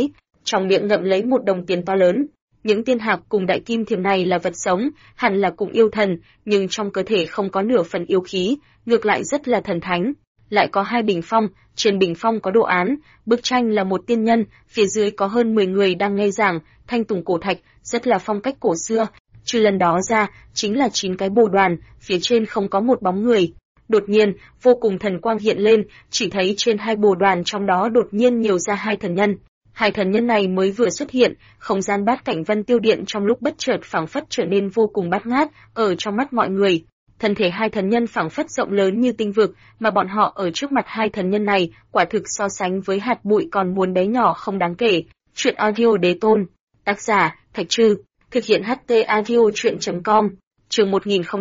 trong miệng ngậm lấy một đồng tiền to lớn. Những tiên hạc cùng đại kim thiềm này là vật sống, hẳn là cùng yêu thần, nhưng trong cơ thể không có nửa phần yêu khí, ngược lại rất là thần thánh. Lại có 2 bình phong, trên bình phong có đồ án, bức tranh là một tiên nhân, phía dưới có hơn 10 người đang nghe giảng, thanh tùng cổ thạch, rất là phong cách cổ xưa. Trừ lần đó ra, chính là 9 cái bồ đoàn, phía trên không có một bóng người. Đột nhiên, vô cùng thần quang hiện lên, chỉ thấy trên 2 bồ đoàn trong đó đột nhiên nhiều ra 2 thần nhân. 2 thần nhân này mới vừa xuất hiện, không gian bát cảnh vân tiêu điện trong lúc bất chợt phảng phất trở nên vô cùng bát ngát, ở trong mắt mọi người. Thân thể 2 thần nhân phảng phất rộng lớn như tinh vực, mà bọn họ ở trước mặt 2 thần nhân này, quả thực so sánh với hạt bụi còn muốn bé nhỏ không đáng kể. Truyện audio đế tôn. Tác giả, Thạch Trư. Thực hiện HT audio truyện.com. Chương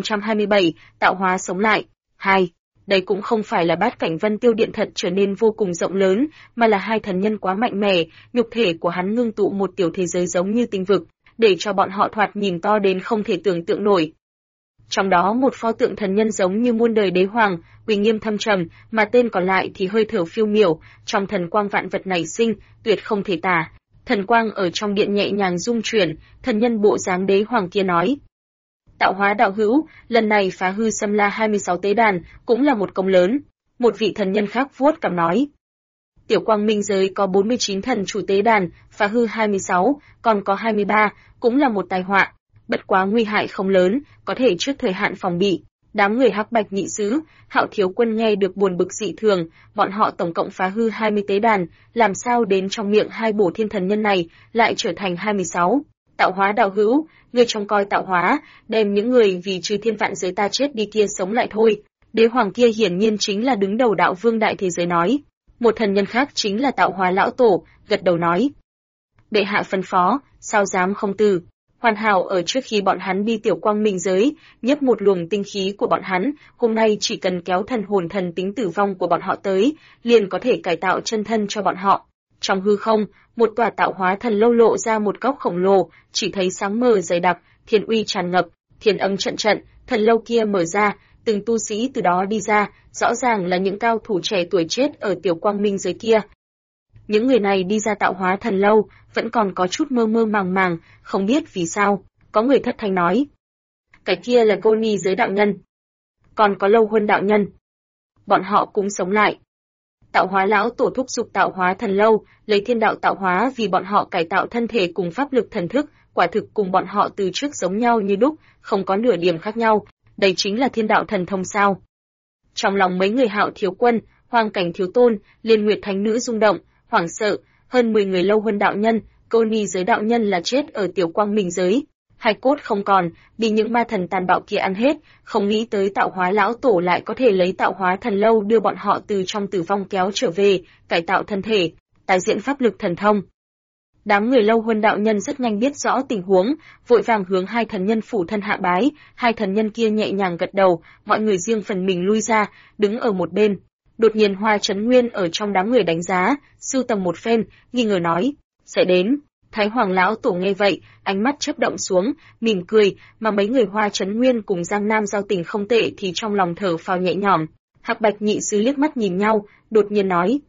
1027, tạo hóa sống lại. 2. Đây cũng không phải là bát cảnh vân tiêu điện thật trở nên vô cùng rộng lớn, mà là 2 thần nhân quá mạnh mẽ, nhục thể của hắn ngưng tụ một tiểu thế giới giống như tinh vực, để cho bọn họ thoạt nhìn to đến không thể tưởng tượng nổi. Trong đó một pho tượng thần nhân giống như muôn đời đế hoàng, uy nghiêm thâm trầm, mà tên còn lại thì hơi thở phiêu miểu, trong thần quang vạn vật nảy sinh, tuyệt không thể tả. Thần quang ở trong điện nhẹ nhàng rung chuyển, thần nhân bộ dáng đế hoàng kia nói: Tạo hóa đạo hữu, lần này phá hư xâm la 26 tế đàn, cũng là một công lớn. Một vị thần nhân khác vuốt cằm nói: Tiểu quang minh giới có 49 thần chủ tế đàn, phá hư 26, còn có 23, cũng là một tai họa. Bất quá nguy hại không lớn, có thể trước thời hạn phòng bị. Đám người Hắc Bạch Nhị Sứ, Hạo Thiếu Quân nghe được buồn bực dị thường, bọn họ tổng cộng phá hư 20 tế đàn, làm sao đến trong miệng 2 bổ thiên thần nhân này lại trở thành 26? Tạo hóa đạo hữu, ngươi trông coi tạo hóa, đem những người vì trừ thiên vạn giới ta chết đi kia sống lại thôi. Đế hoàng kia hiển nhiên chính là đứng đầu đạo vương đại thế giới nói. Một thần nhân khác chính là tạo hóa lão tổ, gật đầu nói: Bệ hạ phân phó, sao dám không từ. Hoàn hảo ở trước khi bọn hắn đi tiểu quang minh giới, nhấp một luồng tinh khí của bọn hắn, hôm nay chỉ cần kéo thần hồn thần tính tử vong của bọn họ tới, liền có thể cải tạo chân thân cho bọn họ. Trong hư không, một tòa tạo hóa thần lâu lộ ra một góc khổng lồ, chỉ thấy sáng mờ dày đặc, thiên uy tràn ngập, thiên âm trận trận, thần lâu kia mở ra, từng tu sĩ từ đó đi ra, rõ ràng là những cao thủ trẻ tuổi chết ở tiểu quang minh giới kia. Những người này đi ra tạo hóa thần lâu, vẫn còn có chút mơ mơ màng màng, không biết vì sao. Có người thất thanh nói: Cái kia là cô ni giới đạo nhân. Còn có Lâu Huân đạo nhân. Bọn họ cũng sống lại. Tạo hóa lão tổ thúc giục tạo hóa thần lâu, lấy thiên đạo tạo hóa vì bọn họ cải tạo thân thể cùng pháp lực thần thức, quả thực cùng bọn họ từ trước giống nhau như đúc, không có nửa điểm khác nhau. Đây chính là thiên đạo thần thông sao? Trong lòng mấy người Hạo Thiếu Quân, Hoang Cảnh Thiếu Tôn, Liên Nguyệt Thánh Nữ rung động, hoảng sợ. Hơn 10 người Lâu Huân đạo nhân, cô ni giới đạo nhân là chết ở tiểu quang minh giới. Hai cốt không còn, bị những ma thần tàn bạo kia ăn hết, không nghĩ tới tạo hóa lão tổ lại có thể lấy tạo hóa thần lâu đưa bọn họ từ trong tử vong kéo trở về, cải tạo thân thể, tái diễn pháp lực thần thông. Đám người Lâu Huân đạo nhân rất nhanh biết rõ tình huống, vội vàng hướng 2 thần nhân phủ thân hạ bái, 2 thần nhân kia nhẹ nhàng gật đầu, mọi người riêng phần mình lui ra, đứng ở một bên. Đột nhiên Hoa Chấn Nguyên ở trong đám người đánh giá, sưu tầm một phen, nghi ngờ nói: Sẽ đến. Thái Hoàng lão tổ nghe vậy, ánh mắt chớp động xuống, mỉm cười, mà mấy người Hoa Chấn Nguyên cùng Giang Nam giao tình không tệ thì trong lòng thở phào nhẹ nhõm. Hắc Bạch Nhị Sứ liếc mắt nhìn nhau, đột nhiên nói: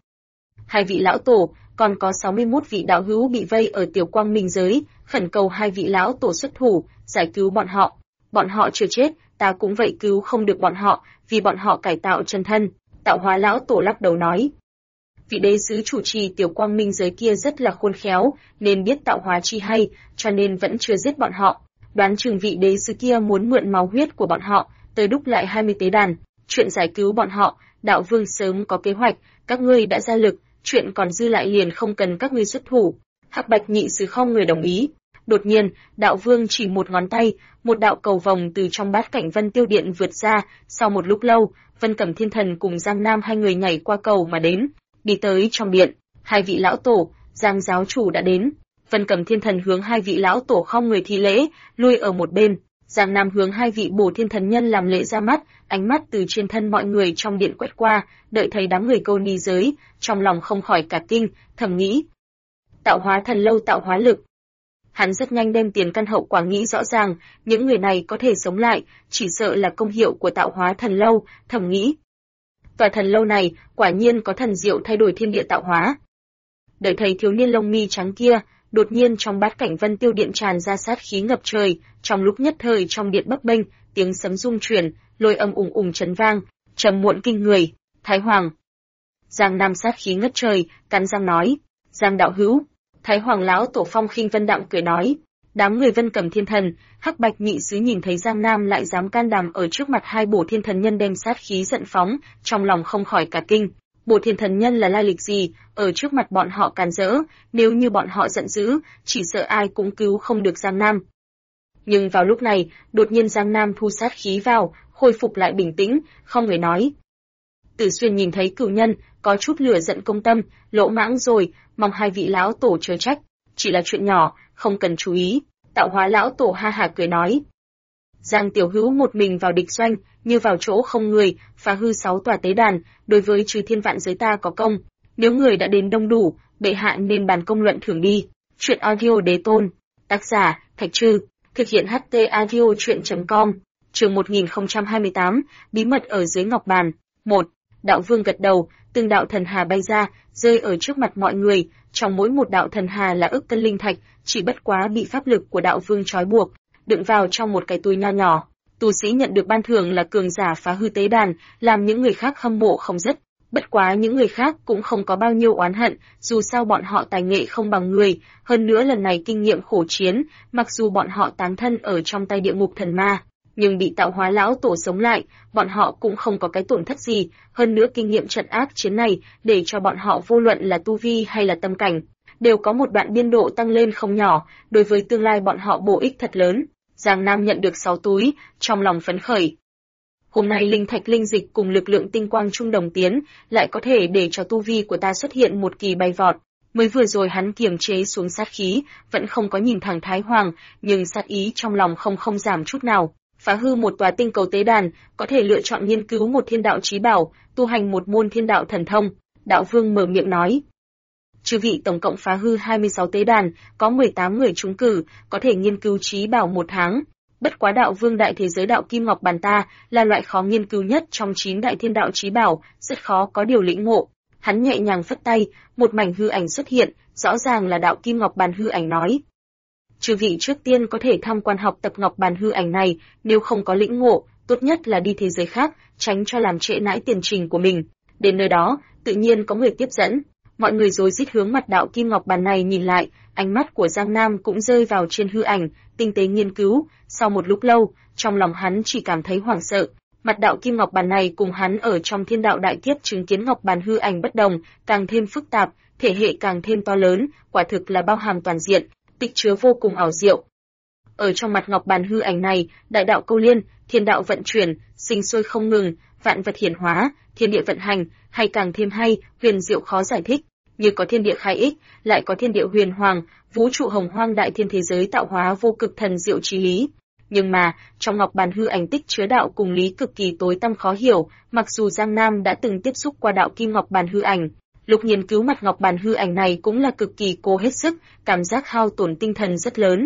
2 vị lão tổ, còn có 61 vị đạo hữu bị vây ở tiểu quang minh giới, khẩn cầu 2 vị lão tổ xuất thủ, giải cứu bọn họ. Bọn họ chưa chết, ta cũng vậy cứu không được bọn họ, vì bọn họ cải tạo chân thân. Tạo hóa lão tổ lắc đầu nói: Vị đế sứ chủ trì tiểu quang minh giới kia rất là khôn khéo, nên biết tạo hóa chi hay, cho nên vẫn chưa giết bọn họ. Đoán chừng vị đế sứ kia muốn mượn máu huyết của bọn họ, tới đúc lại 20 tế đàn. Chuyện giải cứu bọn họ, đạo vương sớm có kế hoạch, các ngươi đã ra lực, chuyện còn dư lại liền không cần các ngươi xuất thủ. Hắc Bạch Nhị Sứ không người đồng ý. Đột nhiên, đạo vương chỉ một ngón tay, một đạo cầu vồng từ trong bát cảnh vân tiêu điện vượt ra, sau một lúc lâu, Vân Cẩm Thiên Thần cùng Giang Nam 2 người nhảy qua cầu mà đến, đi tới trong điện. 2 vị lão tổ, Giang giáo chủ đã đến. Vân Cẩm Thiên Thần hướng 2 vị lão tổ không người thi lễ, lui ở một bên. Giang Nam hướng 2 vị bổ thiên thần nhân làm lễ ra mắt, ánh mắt từ trên thân mọi người trong điện quét qua, đợi thấy đám người cô ni giới, trong lòng không khỏi cả kinh, thầm nghĩ: Tạo hóa thần lâu tạo hóa lực. Hắn rất nhanh đem tiền căn hậu quả nghĩ rõ ràng, những người này có thể sống lại, chỉ sợ là công hiệu của tạo hóa thần lâu, thầm nghĩ. Tòa thần lâu này, quả nhiên có thần diệu thay đổi thiên địa tạo hóa. Đợi thấy thiếu niên lông mi trắng kia, đột nhiên trong bát cảnh vân tiêu điện tràn ra sát khí ngập trời, trong lúc nhất thời trong điện bấp bênh, tiếng sấm rung chuyển, lôi âm ùng ùng chấn vang, trầm muộn kinh người. Thái Hoàng. Giang Nam sát khí ngất trời, cắn răng nói, Giang đạo hữu. Thái Hoàng lão tổ Phong khinh vân đạm cười nói, đám người Vân Cầm Thiên Thần, Hắc Bạch nhị sứ nhìn thấy Giang Nam lại dám can đảm ở trước mặt hai Bổ Thiên Thần Nhân đem sát khí giận phóng, trong lòng không khỏi cả kinh. Bổ Thiên Thần Nhân là lai lịch gì, ở trước mặt bọn họ càn rỡ, nếu như bọn họ giận dữ, chỉ sợ ai cũng cứu không được Giang Nam. Nhưng vào lúc này, đột nhiên Giang Nam thu sát khí vào, khôi phục lại bình tĩnh, không người nói. Tử Xuyên nhìn thấy cửu nhân, có chút lửa giận công tâm, lỗ mãng rồi, mong hai vị lão tổ chớ trách, chỉ là chuyện nhỏ, không cần chú ý. Tạo Hóa lão tổ ha hả cười nói. Giang tiểu hữu một mình vào địch doanh, như vào chỗ không người, phá hư 6 tòa tế đàn, đối với trừ thiên vạn giới ta có công. Nếu người đã đến đông đủ, bệ hạ nên bàn công luận thưởng đi. Chuyện audio đế tôn. Tác giả, Thạch Trư. Thực hiện HT audio chuyện.com. Chương 1028, bí mật ở dưới ngọc bàn. 1. Đạo vương gật đầu, từng đạo thần hà bay ra, rơi ở trước mặt mọi người, trong mỗi một đạo thần hà là ức cân linh thạch, chỉ bất quá bị pháp lực của đạo vương trói buộc, đựng vào trong một cái túi nho nhỏ. Tu sĩ nhận được ban thưởng là cường giả phá hư tế đàn, làm những người khác hâm mộ không dứt. Bất quá những người khác cũng không có bao nhiêu oán hận, dù sao bọn họ tài nghệ không bằng người, hơn nữa lần này kinh nghiệm khổ chiến, mặc dù bọn họ táng thân ở trong tay địa ngục thần ma, nhưng bị Tạo Hóa lão tổ sống lại, bọn họ cũng không có cái tổn thất gì, hơn nữa kinh nghiệm trận ác chiến này, để cho bọn họ vô luận là tu vi hay là tâm cảnh, đều có một đoạn biên độ tăng lên không nhỏ, đối với tương lai bọn họ bổ ích thật lớn. Giang Nam nhận được 6 túi, trong lòng phấn khởi. Hôm nay linh thạch linh dịch cùng lực lượng tinh quang trung đồng tiến, lại có thể để cho tu vi của ta xuất hiện một kỳ bay vọt. Mới vừa rồi hắn kiềm chế xuống sát khí, vẫn không có nhìn thẳng Thái Hoàng, nhưng sát ý trong lòng không giảm chút nào. Phá hư một tòa tinh cầu tế đàn, có thể lựa chọn nghiên cứu một thiên đạo chí bảo, tu hành một môn thiên đạo thần thông. Đạo vương mở miệng nói. Chư vị tổng cộng phá hư 26 tế đàn, có 18 người trúng cử, có thể nghiên cứu chí bảo 1 tháng. Bất quá đạo vương đại thế giới đạo kim ngọc bàn ta là loại khó nghiên cứu nhất trong 9 đại thiên đạo chí bảo, rất khó có điều lĩnh ngộ. Hắn nhẹ nhàng phất tay, một mảnh hư ảnh xuất hiện, rõ ràng là đạo kim ngọc bàn hư ảnh nói. Chư vị trước tiên có thể tham quan học tập ngọc bàn hư ảnh này, nếu không có lĩnh ngộ, tốt nhất là đi thế giới khác, tránh cho làm trễ nãi tiền trình của mình. Đến nơi đó, tự nhiên có người tiếp dẫn. Mọi người rối rít hướng mặt đạo kim ngọc bàn này nhìn lại, ánh mắt của Giang Nam cũng rơi vào trên hư ảnh, tinh tế nghiên cứu. Sau một lúc lâu, trong lòng hắn chỉ cảm thấy hoảng sợ. Mặt đạo kim ngọc bàn này cùng hắn ở trong thiên đạo đại kiếp chứng kiến ngọc bàn hư ảnh bất đồng, càng thêm phức tạp, thể hệ càng thêm to lớn, quả thực là bao hàm toàn diện, tích chứa vô cùng ảo diệu. Ở trong mặt ngọc bàn hư ảnh này, đại đạo câu liên, thiên đạo vận chuyển, sinh sôi không ngừng, vạn vật hiển hóa, thiên địa vận hành, hay càng thêm hay, huyền diệu khó giải thích. Như có thiên địa khai ích, lại có thiên địa huyền hoàng, vũ trụ hồng hoang đại thiên thế giới tạo hóa vô cực thần diệu trí lý. Nhưng mà, trong ngọc bàn hư ảnh tích chứa đạo cùng lý cực kỳ tối tăm khó hiểu, mặc dù Giang Nam đã từng tiếp xúc qua đạo kim ngọc bàn hư ảnh, lúc nghiên cứu mặt ngọc bàn hư ảnh này cũng là cực kỳ cố hết sức, cảm giác hao tổn tinh thần rất lớn.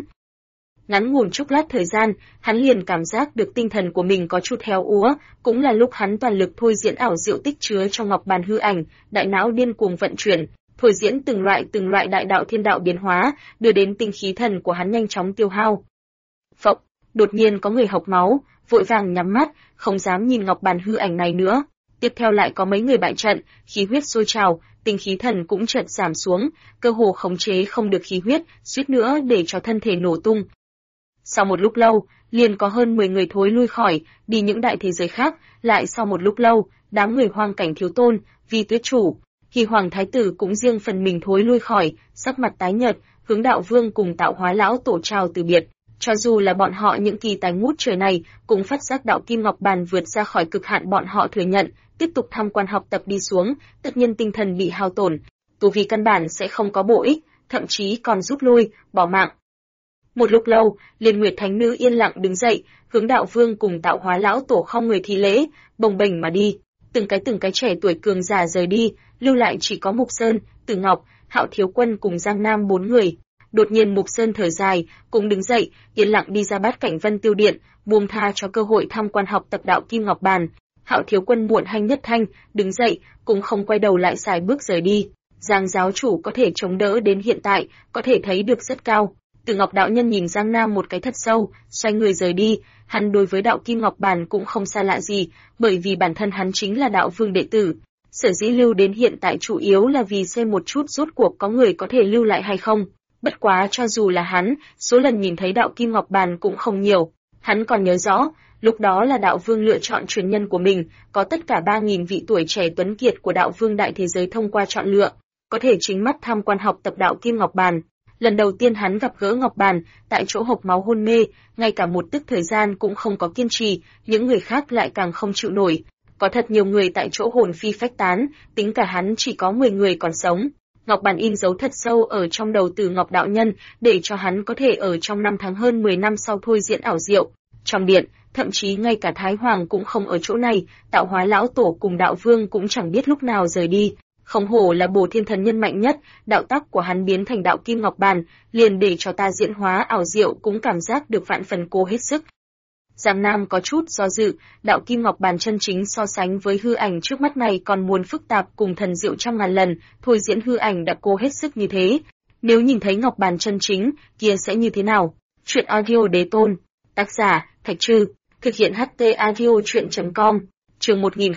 Ngắn ngủn chốc lát thời gian, hắn liền cảm giác được tinh thần của mình có chút héo úa, cũng là lúc hắn toàn lực thôi diễn ảo diệu tích chứa trong ngọc bàn hư ảnh, đại não điên cuồng vận chuyển, thôi diễn từng loại đại đạo thiên đạo biến hóa, đưa đến tinh khí thần của hắn nhanh chóng tiêu hao. Phộc, đột nhiên có người hộc máu, vội vàng nhắm mắt, không dám nhìn ngọc bàn hư ảnh này nữa. Tiếp theo lại có mấy người bại trận, khí huyết sôi trào, tinh khí thần cũng chợt giảm xuống, cơ hồ khống chế không được khí huyết, suýt nữa để cho thân thể nổ tung. Sau một lúc lâu, liền có hơn 10 người thối lui khỏi, đi những đại thế giới khác, lại sau một lúc lâu, đám người hoang cảnh thiếu tôn, Vi Tuyết chủ, Hy Hoàng thái tử cũng riêng phần mình thối lui khỏi, sắc mặt tái nhợt, hướng đạo vương cùng Tạo Hóa lão tổ chào từ biệt. Cho dù là bọn họ những kỳ tài ngút trời này, cũng phát giác đạo kim ngọc bàn vượt ra khỏi cực hạn bọn họ thừa nhận, tiếp tục tham quan học tập đi xuống, tất nhiên tinh thần bị hao tổn, tu vi căn bản sẽ không có bổ ích, thậm chí còn rút lui, bỏ mạng. Một lúc lâu, Liên Nguyệt Thánh Nữ yên lặng đứng dậy, hướng đạo vương cùng Tạo Hóa lão tổ không người thi lễ, bồng bềnh mà đi. Từng cái trẻ tuổi cường giả rời đi, lưu lại chỉ có Mục Sơn, Tử Ngọc, Hạo Thiếu Quân cùng Giang Nam 4 người. Đột nhiên Mục Sơn thở dài, cũng đứng dậy, yên lặng đi ra bát cảnh Vân Tiêu Điện, buông tha cho cơ hội tham quan học tập đạo kim ngọc bàn. Hạo Thiếu Quân muộn hanh nhất thanh, đứng dậy, cũng không quay đầu lại xài bước rời đi. Giang giáo chủ có thể chống đỡ đến hiện tại, có thể thấy được rất cao. Từ Ngọc đạo nhân nhìn Giang Nam một cái thật sâu, xoay người rời đi. Hắn đối với đạo Kim Ngọc Bàn cũng không xa lạ gì, bởi vì bản thân hắn chính là đạo vương đệ tử. Sở dĩ lưu đến hiện tại chủ yếu là vì xem một chút rốt cuộc có người có thể lưu lại hay không. Bất quá cho dù là hắn, số lần nhìn thấy đạo Kim Ngọc Bàn cũng không nhiều. Hắn còn nhớ rõ, lúc đó là đạo vương lựa chọn truyền nhân của mình, có tất cả 3.000 vị tuổi trẻ tuấn kiệt của đạo vương đại thế giới thông qua chọn lựa, có thể chính mắt tham quan học tập đạo Kim Ngọc Bàn. Lần đầu tiên hắn gặp gỡ Ngọc Bàn, tại chỗ hộc máu hôn mê, ngay cả một tức thời gian cũng không có kiên trì, những người khác lại càng không chịu nổi. Có thật nhiều người tại chỗ hồn phi phách tán, tính cả hắn chỉ có 10 người còn sống. Ngọc Bàn in dấu thật sâu ở trong đầu Từ Ngọc đạo nhân, để cho hắn có thể ở trong năm tháng hơn 10 năm sau thôi diễn ảo diệu. Trong điện, thậm chí ngay cả Thái Hoàng cũng không ở chỗ này, Tạo Hóa lão tổ cùng đạo vương cũng chẳng biết lúc nào rời đi. Không hổ là Bổ Thiên thần nhân mạnh nhất, đạo tắc của hắn biến thành đạo Kim Ngọc Bàn, liền để cho ta diễn hóa ảo diệu cũng cảm giác được vạn phần cố hết sức. Giang Nam có chút do dự, đạo Kim Ngọc Bàn chân chính so sánh với hư ảnh trước mắt này còn muốn phức tạp cùng thần diệu trăm ngàn lần, thôi diễn hư ảnh đã cố hết sức như thế. Nếu nhìn thấy Ngọc Bàn chân chính, kia sẽ như thế nào? Chuyện audio đế tôn, tác giả, Thạch Trư, thực hiện HT audio chuyện.com, chương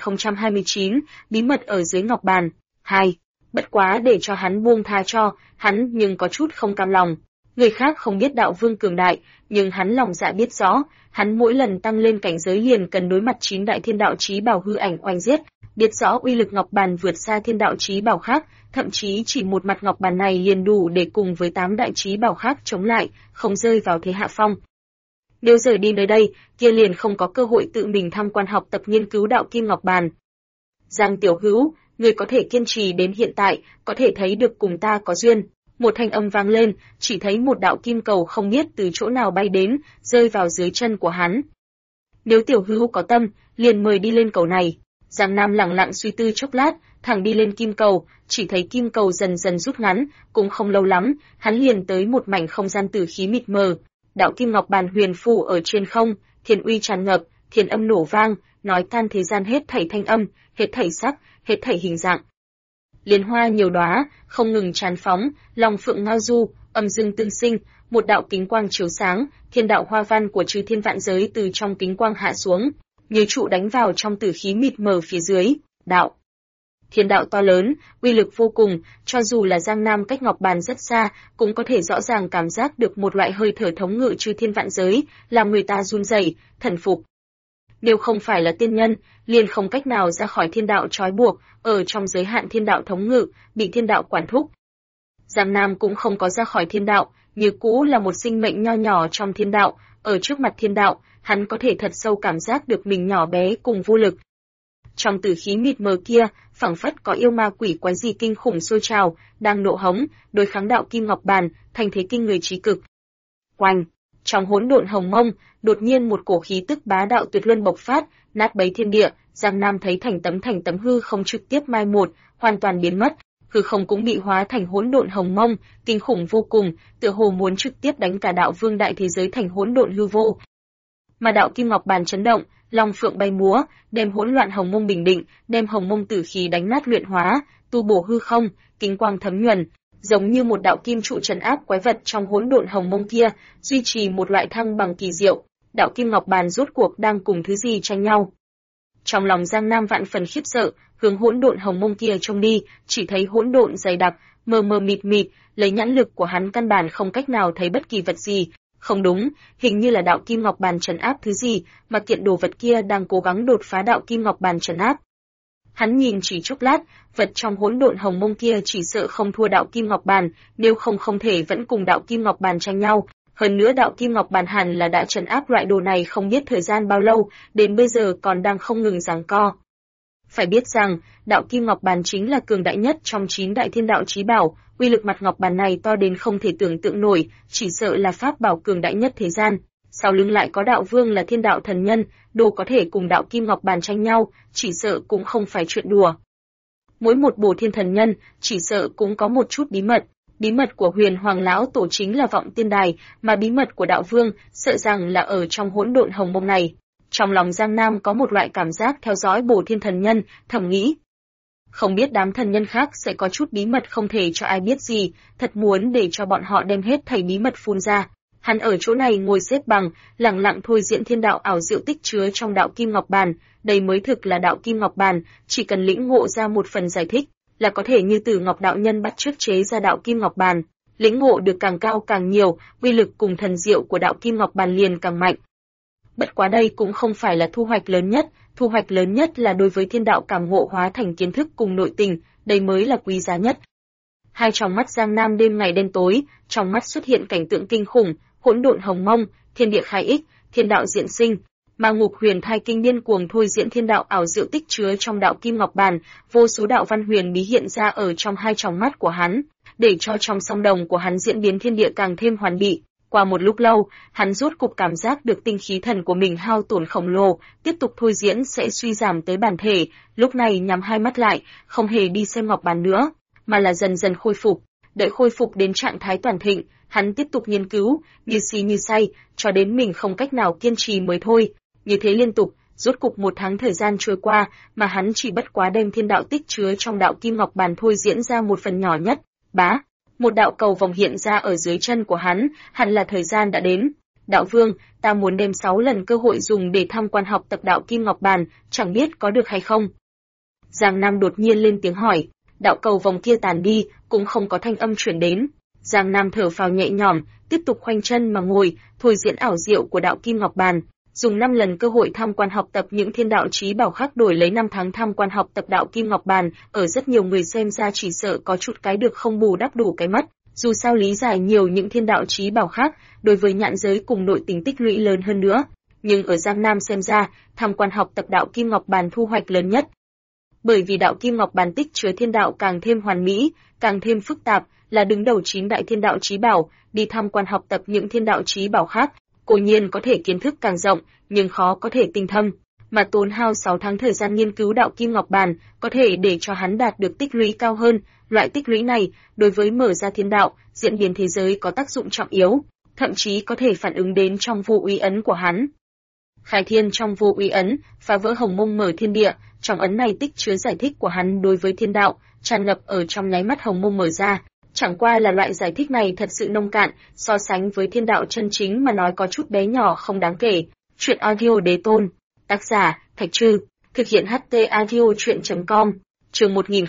1029, bí mật ở dưới Ngọc Bàn. 2. Bất quá để cho hắn buông tha cho, hắn nhưng có chút không cam lòng. Người khác không biết đạo vương cường đại, nhưng hắn lòng dạ biết rõ, hắn mỗi lần tăng lên cảnh giới liền cần đối mặt 9 đại thiên đạo chí bảo hư ảnh oanh giết, biết rõ uy lực Ngọc Bàn vượt xa thiên đạo chí bảo khác, thậm chí chỉ một mặt Ngọc Bàn này liền đủ để cùng với 8 đại chí bảo khác chống lại, không rơi vào thế hạ phong. Nếu rời đi nơi đây, kia liền không có cơ hội tự mình tham quan học tập nghiên cứu đạo Kim Ngọc Bàn. Giang tiểu hữu, người có thể kiên trì đến hiện tại, có thể thấy được cùng ta có duyên. Một thanh âm vang lên, chỉ thấy một đạo kim cầu không biết từ chỗ nào bay đến, rơi vào dưới chân của hắn. Nếu tiểu hữu có tâm, liền mời đi lên cầu này. Giang Nam lặng lặng suy tư chốc lát, thẳng đi lên kim cầu, chỉ thấy kim cầu dần dần rút ngắn, cũng không lâu lắm, hắn liền tới một mảnh không gian tử khí mịt mờ. Đạo Kim Ngọc Bàn huyền phù ở trên không, thiên uy tràn ngập, thiên âm nổ vang, nói tan thế gian hết thảy thanh âm, hết thảy sắc, hết thảy hình dạng. Liên hoa nhiều đóa, không ngừng tràn phóng, long phượng ngao du, âm dương tương sinh, một đạo kính quang chiếu sáng, thiên đạo hoa văn của chư thiên vạn giới từ trong kính quang hạ xuống, như trụ đánh vào trong tử khí mịt mờ phía dưới. Đạo, thiên đạo to lớn, uy lực vô cùng, cho dù là Giang Nam cách Ngọc Bàn rất xa, cũng có thể rõ ràng cảm giác được một loại hơi thở thống ngự chư thiên vạn giới, làm người ta run rẩy, thần phục. Nếu không phải là tiên nhân, liền không cách nào ra khỏi thiên đạo trói buộc, ở trong giới hạn thiên đạo thống ngự, bị thiên đạo quản thúc. Giang Nam cũng không có ra khỏi thiên đạo, như cũ là một sinh mệnh nho nhỏ trong thiên đạo, ở trước mặt thiên đạo, hắn có thể thật sâu cảm giác được mình nhỏ bé cùng vô lực. Trong tử khí mịt mờ kia, phảng phất có yêu ma quỷ quái gì kinh khủng sôi trào, đang nộ hống, đối kháng đạo Kim Ngọc Bàn, thành thế kinh người trí cực. Oanh! Trong hỗn độn hồng mông, đột nhiên một cổ khí tức bá đạo tuyệt luân bộc phát, nát bấy thiên địa, Giang Nam thấy thành tấm hư không trực tiếp mai một, hoàn toàn biến mất, hư không cũng bị hóa thành hỗn độn hồng mông, kinh khủng vô cùng, tựa hồ muốn trực tiếp đánh cả đạo vương đại thế giới thành hỗn độn hư vô. Mà đạo Kim Ngọc Bàn chấn động, long phượng bay múa, đem hỗn loạn hồng mông bình định, đem hồng mông tử khí đánh nát luyện hóa, tu bổ hư không, kính quang thấm nhuần, giống như một đạo kim trụ trấn áp quái vật trong hỗn độn hồng mông kia, duy trì một loại thăng bằng kỳ diệu. Đạo Kim Ngọc Bàn rốt cuộc đang cùng thứ gì tranh nhau? Trong lòng Giang Nam vạn phần khiếp sợ, hướng hỗn độn hồng mông kia trông đi, chỉ thấy hỗn độn dày đặc, mờ mờ mịt mịt, lấy nhãn lực của hắn căn bản không cách nào thấy bất kỳ vật gì. Không đúng, hình như là đạo Kim Ngọc Bàn trấn áp thứ gì, mà kiện đồ vật kia đang cố gắng đột phá đạo Kim Ngọc Bàn trấn áp. Hắn nhìn chỉ chốc lát, vật trong hỗn độn hồng mông kia chỉ sợ không thua đạo Kim Ngọc Bàn, nếu không thể vẫn cùng đạo Kim Ngọc Bàn tranh nhau. Hơn nữa đạo Kim Ngọc Bàn hẳn là đã trấn áp loại đồ này không biết thời gian bao lâu, đến bây giờ còn đang không ngừng giằng co. Phải biết rằng, đạo Kim Ngọc Bàn chính là cường đại nhất trong 9 đại thiên đạo chí bảo, uy lực mặt ngọc bàn này to đến không thể tưởng tượng nổi, chỉ sợ là pháp bảo cường đại nhất thế gian. Sau lưng lại có đạo vương là thiên đạo thần nhân, đồ có thể cùng đạo Kim Ngọc Bàn tranh nhau, chỉ sợ cũng không phải chuyện đùa. Mỗi một Bổ Thiên thần nhân, chỉ sợ cũng có một chút bí mật. Bí mật của Huyền Hoàng lão tổ chính là Vọng Tiên Đài, mà bí mật của đạo vương, sợ rằng là ở trong hỗn độn hồng mông này. Trong lòng Giang Nam có một loại cảm giác theo dõi Bổ Thiên thần nhân, thầm nghĩ. Không biết đám thần nhân khác sẽ có chút bí mật không thể cho ai biết gì, thật muốn để cho bọn họ đem hết thảy bí mật phun ra. Hắn ở chỗ này ngồi xếp bằng, lặng lặng thôi diễn thiên đạo ảo diệu tích chứa trong đạo kim ngọc bàn, đây mới thực là đạo kim ngọc bàn, chỉ cần lĩnh ngộ ra một phần giải thích, là có thể như Tử Ngọc đạo nhân bắt chước chế ra đạo kim ngọc bàn, lĩnh ngộ được càng cao càng nhiều, uy lực cùng thần diệu của đạo kim ngọc bàn liền càng mạnh. Bất quá đây cũng không phải là thu hoạch lớn nhất là đối với thiên đạo cảm ngộ hóa thành kiến thức cùng nội tình, đây mới là quý giá nhất. Hai tròng mắt Giang Nam đêm ngày đen tối, trong mắt xuất hiện cảnh tượng kinh khủng, hỗn độn hồng mông, thiên địa khai ích, thiên đạo diễn sinh, ma ngục huyền thai kinh điên cuồng thôi diễn thiên đạo ảo diệu tích chứa trong đạo kim ngọc bàn, vô số đạo văn huyền bí hiện ra ở trong hai tròng mắt của hắn, để cho trong song đồng của hắn diễn biến thiên địa càng thêm hoàn bị. Qua một lúc lâu, hắn rốt cục cảm giác được tinh khí thần của mình hao tổn khổng lồ, tiếp tục thôi diễn sẽ suy giảm tới bản thể, lúc này nhắm hai mắt lại, không hề đi xem ngọc bàn nữa, mà là dần dần khôi phục. Đợi khôi phục đến trạng thái toàn thịnh, hắn tiếp tục nghiên cứu, như si như say, cho đến mình không cách nào kiên trì mới thôi. Như thế liên tục, rốt cục 1 tháng thời gian trôi qua, mà hắn chỉ bất quá đem thiên đạo tích chứa trong đạo kim ngọc bàn thôi diễn ra một phần nhỏ nhất. Bá, một đạo cầu vồng hiện ra ở dưới chân của hắn, hẳn là thời gian đã đến. Đạo vương, ta muốn đem 6 lần cơ hội dùng để tham quan học tập đạo kim ngọc bàn, chẳng biết có được hay không? Giang Nam đột nhiên lên tiếng hỏi, đạo cầu vồng kia tàn đi, cũng không có thanh âm chuyển đến. Giang Nam thở phào nhẹ nhõm, tiếp tục khoanh chân mà ngồi, thôi diễn ảo diệu của đạo kim ngọc bàn, dùng 5 lần cơ hội tham quan học tập những thiên đạo chí bảo khác đổi lấy 5 tháng tham quan học tập đạo kim ngọc bàn, ở rất nhiều người xem ra chỉ sợ có chút cái được không bù đắp đủ cái mất. Dù sao lý giải nhiều những thiên đạo chí bảo khác, đối với nhãn giới cùng nội tình tích lũy lớn hơn nữa, nhưng ở Giang Nam xem ra, tham quan học tập đạo kim ngọc bàn thu hoạch lớn nhất. Bởi vì đạo kim ngọc bàn tích chứa thiên đạo càng thêm hoàn mỹ, càng thêm phức tạp, là đứng đầu 9 đại thiên đạo chí bảo, đi tham quan học tập những thiên đạo chí bảo khác, cố nhiên có thể kiến thức càng rộng, nhưng khó có thể tinh thâm, mà tốn hao 6 tháng thời gian nghiên cứu đạo kim ngọc bàn, có thể để cho hắn đạt được tích lũy cao hơn, loại tích lũy này, đối với mở ra thiên đạo, diễn biến thế giới có tác dụng trọng yếu, thậm chí có thể phản ứng đến trong vô uy ấn của hắn. Khai thiên trong vô uy ấn, phá vỡ hồng mông mở thiên địa, trong ấn này tích chứa giải thích của hắn đối với thiên đạo, tràn ngập ở trong nháy mắt hồng mông mở ra. Chẳng qua là loại giải thích này thật sự nông cạn, so sánh với thiên đạo chân chính mà nói có chút bé nhỏ không đáng kể. Chuyện audio đế tôn, tác giả, Thạch Trư, thực hiện HT audio chuyện.com, chương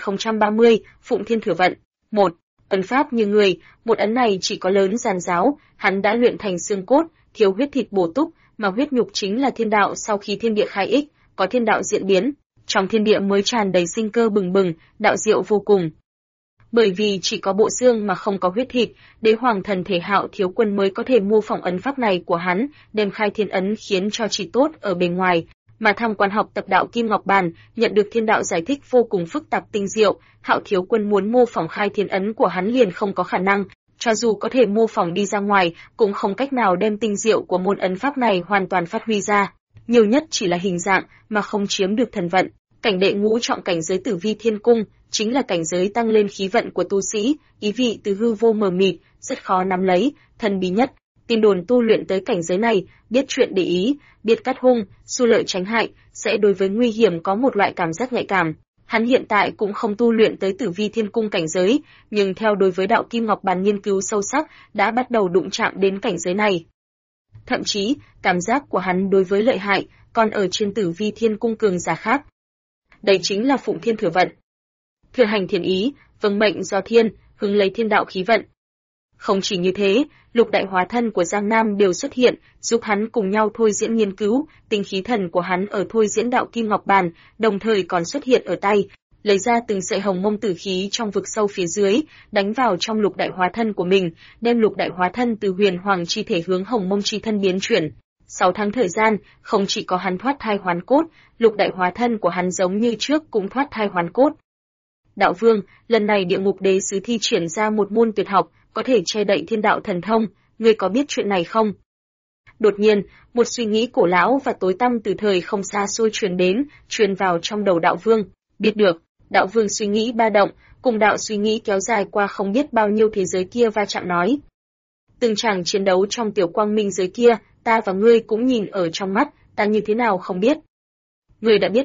1030, Phụng Thiên Thừa Vận. 1. Ấn pháp như người, một ấn này chỉ có lớn giàn giáo, hắn đã luyện thành xương cốt, thiếu huyết thịt bổ túc, mà huyết nhục chính là thiên đạo sau khi thiên địa khai ích, có thiên đạo diễn biến, trong thiên địa mới tràn đầy sinh cơ bừng bừng, đạo diệu vô cùng. Bởi vì chỉ có bộ xương mà không có huyết thịt, Đế Hoàng Thần Thể Hạo Thiếu Quân mới có thể mô phỏng ấn pháp này của hắn, đem khai thiên ấn khiến cho chỉ tốt ở bề ngoài, mà tham quan học tập đạo kim ngọc bàn, nhận được thiên đạo giải thích vô cùng phức tạp tinh diệu, Hạo Thiếu Quân muốn mô phỏng khai thiên ấn của hắn liền không có khả năng, cho dù có thể mô phỏng đi ra ngoài, cũng không cách nào đem tinh diệu của môn ấn pháp này hoàn toàn phát huy ra, nhiều nhất chỉ là hình dạng mà không chiếm được thần vận. Cảnh đệ ngũ trọng cảnh giới Tử Vi Thiên Cung chính là cảnh giới tăng lên khí vận của tu sĩ, ý vị từ hư vô mờ mịt, rất khó nắm lấy, thần bí nhất. Tin đồn tu luyện tới cảnh giới này, biết chuyện để ý, biết cắt hung, xu lợi tránh hại, sẽ đối với nguy hiểm có một loại cảm giác nhạy cảm. Hắn hiện tại cũng không tu luyện tới Tử Vi Thiên Cung cảnh giới, nhưng theo đối với đạo kim ngọc bàn nghiên cứu sâu sắc, đã bắt đầu đụng chạm đến cảnh giới này. Thậm chí, cảm giác của hắn đối với lợi hại, còn ở trên Tử Vi Thiên Cung cường giả khác. Đây chính là Phụng Thiên Thừa Vận. Thừa hành thiên ý, vâng mệnh do thiên, hứng lấy thiên đạo khí vận. Không chỉ như thế, lục đại hóa thân của Giang Nam đều xuất hiện, giúp hắn cùng nhau thôi diễn nghiên cứu, tinh khí thần của hắn ở thôi diễn đạo kim ngọc bàn, đồng thời còn xuất hiện ở tay, lấy ra từng sợi hồng mông tử khí trong vực sâu phía dưới, đánh vào trong lục đại hóa thân của mình, đem lục đại hóa thân từ huyền hoàng chi thể hướng hồng mông chi thân biến chuyển. 6 tháng thời gian, không chỉ có hắn thoát thai hoán cốt, lục đại hóa thân của hắn giống như trước cũng thoát thai hoán cốt. Đạo vương, lần này địa ngục đế sứ thi triển ra một môn tuyệt học, có thể che đậy thiên đạo thần thông, ngươi có biết chuyện này không? Đột nhiên, một suy nghĩ cổ lão và tối tăm từ thời không xa xôi truyền vào trong đầu đạo vương. Biết được, đạo vương suy nghĩ ba động, cùng đạo suy nghĩ kéo dài qua không biết bao nhiêu thế giới kia va chạm nói. Từng tràng chiến đấu trong tiểu quang minh giới kia, ta và ngươi cũng nhìn ở trong mắt, ta như thế nào không biết. Ngươi đã biết được,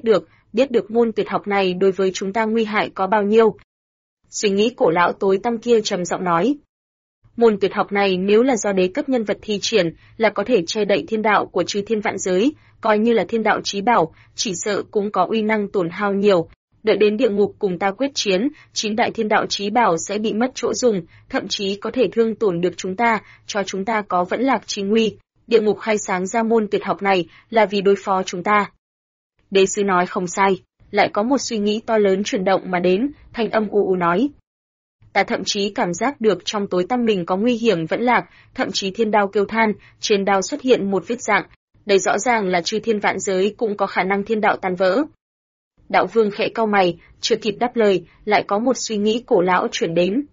biết được môn tuyệt học này đối với chúng ta nguy hại có bao nhiêu. Suy nghĩ cổ lão tối tăm kia trầm giọng nói. Môn tuyệt học này nếu là do đế cấp nhân vật thi triển là có thể che đậy thiên đạo của chư thiên vạn giới, coi như là thiên đạo chí bảo, chỉ sợ cũng có uy năng tổn hao nhiều. Đợi đến địa ngục cùng ta quyết chiến, 9 đại thiên đạo chí bảo sẽ bị mất chỗ dùng, thậm chí có thể thương tổn được chúng ta, cho chúng ta có vẫn lạc chí nguy. Địa ngục khai sáng ra môn tuyệt học này là vì đối phó chúng ta. Đế sư nói không sai, lại có một suy nghĩ to lớn chuyển động mà đến, thanh âm u u nói. Ta thậm chí cảm giác được trong tối tăm mình có nguy hiểm vẫn lạc, thậm chí thiên đao kêu than, trên đao xuất hiện một vết rạng, đây rõ ràng là chư thiên vạn giới cũng có khả năng thiên đạo tan vỡ. Đạo vương khẽ cau mày, chưa kịp đáp lời, lại có một suy nghĩ cổ lão chuyển đến.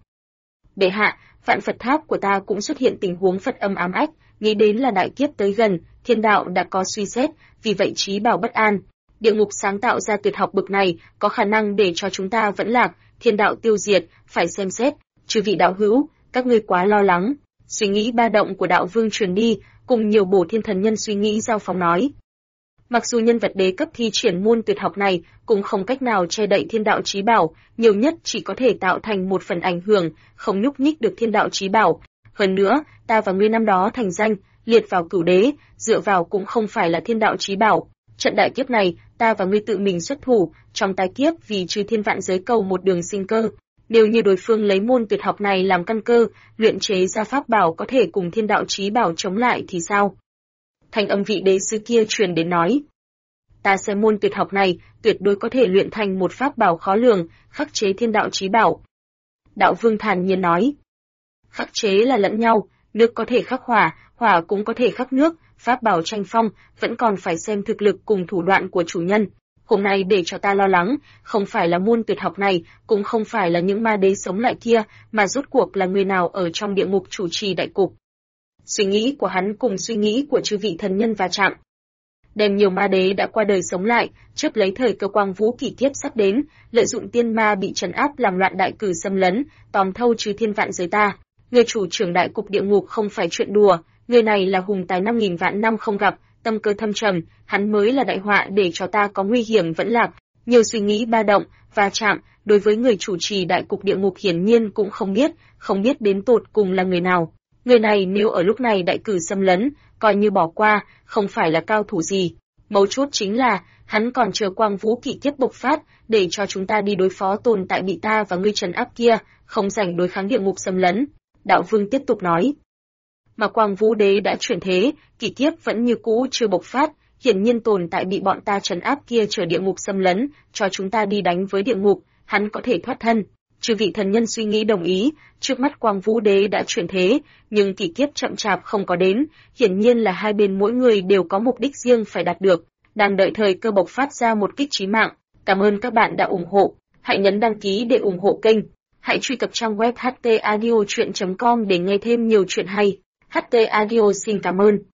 Bệ hạ, vạn Phật tháp của ta cũng xuất hiện tình huống Phật âm ám ách, nghĩ đến là đại kiếp tới gần, thiên đạo đã có suy xét, vì vậy chí bảo bất an. Địa ngục sáng tạo ra tuyệt học bực này, có khả năng để cho chúng ta vẫn lạc, thiên đạo tiêu diệt, phải xem xét. Chư vị đạo hữu, các ngươi quá lo lắng. Suy nghĩ ba động của đạo vương truyền đi, cùng nhiều bổ thiên thần nhân suy nghĩ giao phóng nói. Mặc dù nhân vật đế cấp thi triển môn tuyệt học này cũng không cách nào che đậy thiên đạo chí bảo, nhiều nhất chỉ có thể tạo thành một phần ảnh hưởng, không nhúc nhích được thiên đạo chí bảo. Hơn nữa, ta và ngươi năm đó thành danh, liệt vào cửu đế, dựa vào cũng không phải là thiên đạo chí bảo. Trận đại kiếp này, ta và ngươi tự mình xuất thủ, trong tai kiếp vì chư thiên vạn giới cầu một đường sinh cơ. Nếu như đối phương lấy môn tuyệt học này làm căn cơ, luyện chế ra pháp bảo có thể cùng thiên đạo chí bảo chống lại thì sao? Thanh âm vị đế sư kia truyền đến nói. Ta xem môn tuyệt học này, tuyệt đối có thể luyện thành một pháp bảo khó lường, khắc chế thiên đạo chí bảo. Đạo vương thản nhiên nói. Khắc chế là lẫn nhau, nước có thể khắc hỏa, hỏa cũng có thể khắc nước, pháp bảo tranh phong, vẫn còn phải xem thực lực cùng thủ đoạn của chủ nhân. Hôm nay để cho ta lo lắng, không phải là môn tuyệt học này, cũng không phải là những ma đế sống lại kia, mà rốt cuộc là người nào ở trong địa ngục chủ trì đại cục. Suy nghĩ của hắn cùng suy nghĩ của chư vị thần nhân va chạm. Đem nhiều ma đế đã qua đời sống lại, chớp lấy thời cơ quang vũ kỷ kiếp sắp đến, lợi dụng tiên ma bị trấn áp làm loạn đại cử xâm lấn, tóm thâu chư thiên vạn giới ta. Người chủ trưởng đại cục địa ngục không phải chuyện đùa, người này là hùng tài 5.000 vạn năm không gặp, tâm cơ thâm trầm, hắn mới là đại họa để cho ta có nguy hiểm vẫn lạc. Nhiều suy nghĩ ba động, va chạm, đối với người chủ trì đại cục địa ngục hiển nhiên cũng không biết đến tột cùng là người nào. Người này nếu ở lúc này đại cử xâm lấn, coi như bỏ qua, không phải là cao thủ gì. Mấu chốt chính là, hắn còn chờ quang vũ kỷ kiếp bộc phát, để cho chúng ta đi đối phó tồn tại bị ta và ngươi trấn áp kia, không rảnh đối kháng địa ngục xâm lấn. Đạo vương tiếp tục nói. Mà quang vũ đế đã chuyển thế, kỷ kiếp vẫn như cũ chưa bộc phát, hiển nhiên tồn tại bị bọn ta trấn áp kia chờ địa ngục xâm lấn, cho chúng ta đi đánh với địa ngục, hắn có thể thoát thân. Chư vị thần nhân suy nghĩ đồng ý, trước mắt quang vũ đế đã chuyển thế, nhưng kỷ kiếp chậm chạp không có đến, hiển nhiên là hai bên mỗi người đều có mục đích riêng phải đạt được, đang đợi thời cơ bộc phát ra một kích chí mạng. Cảm ơn các bạn đã ủng hộ, hãy nhấn đăng ký để ủng hộ kênh, hãy truy cập trang web htaudio.com để nghe thêm nhiều chuyện hay. HT Audio xin cảm ơn.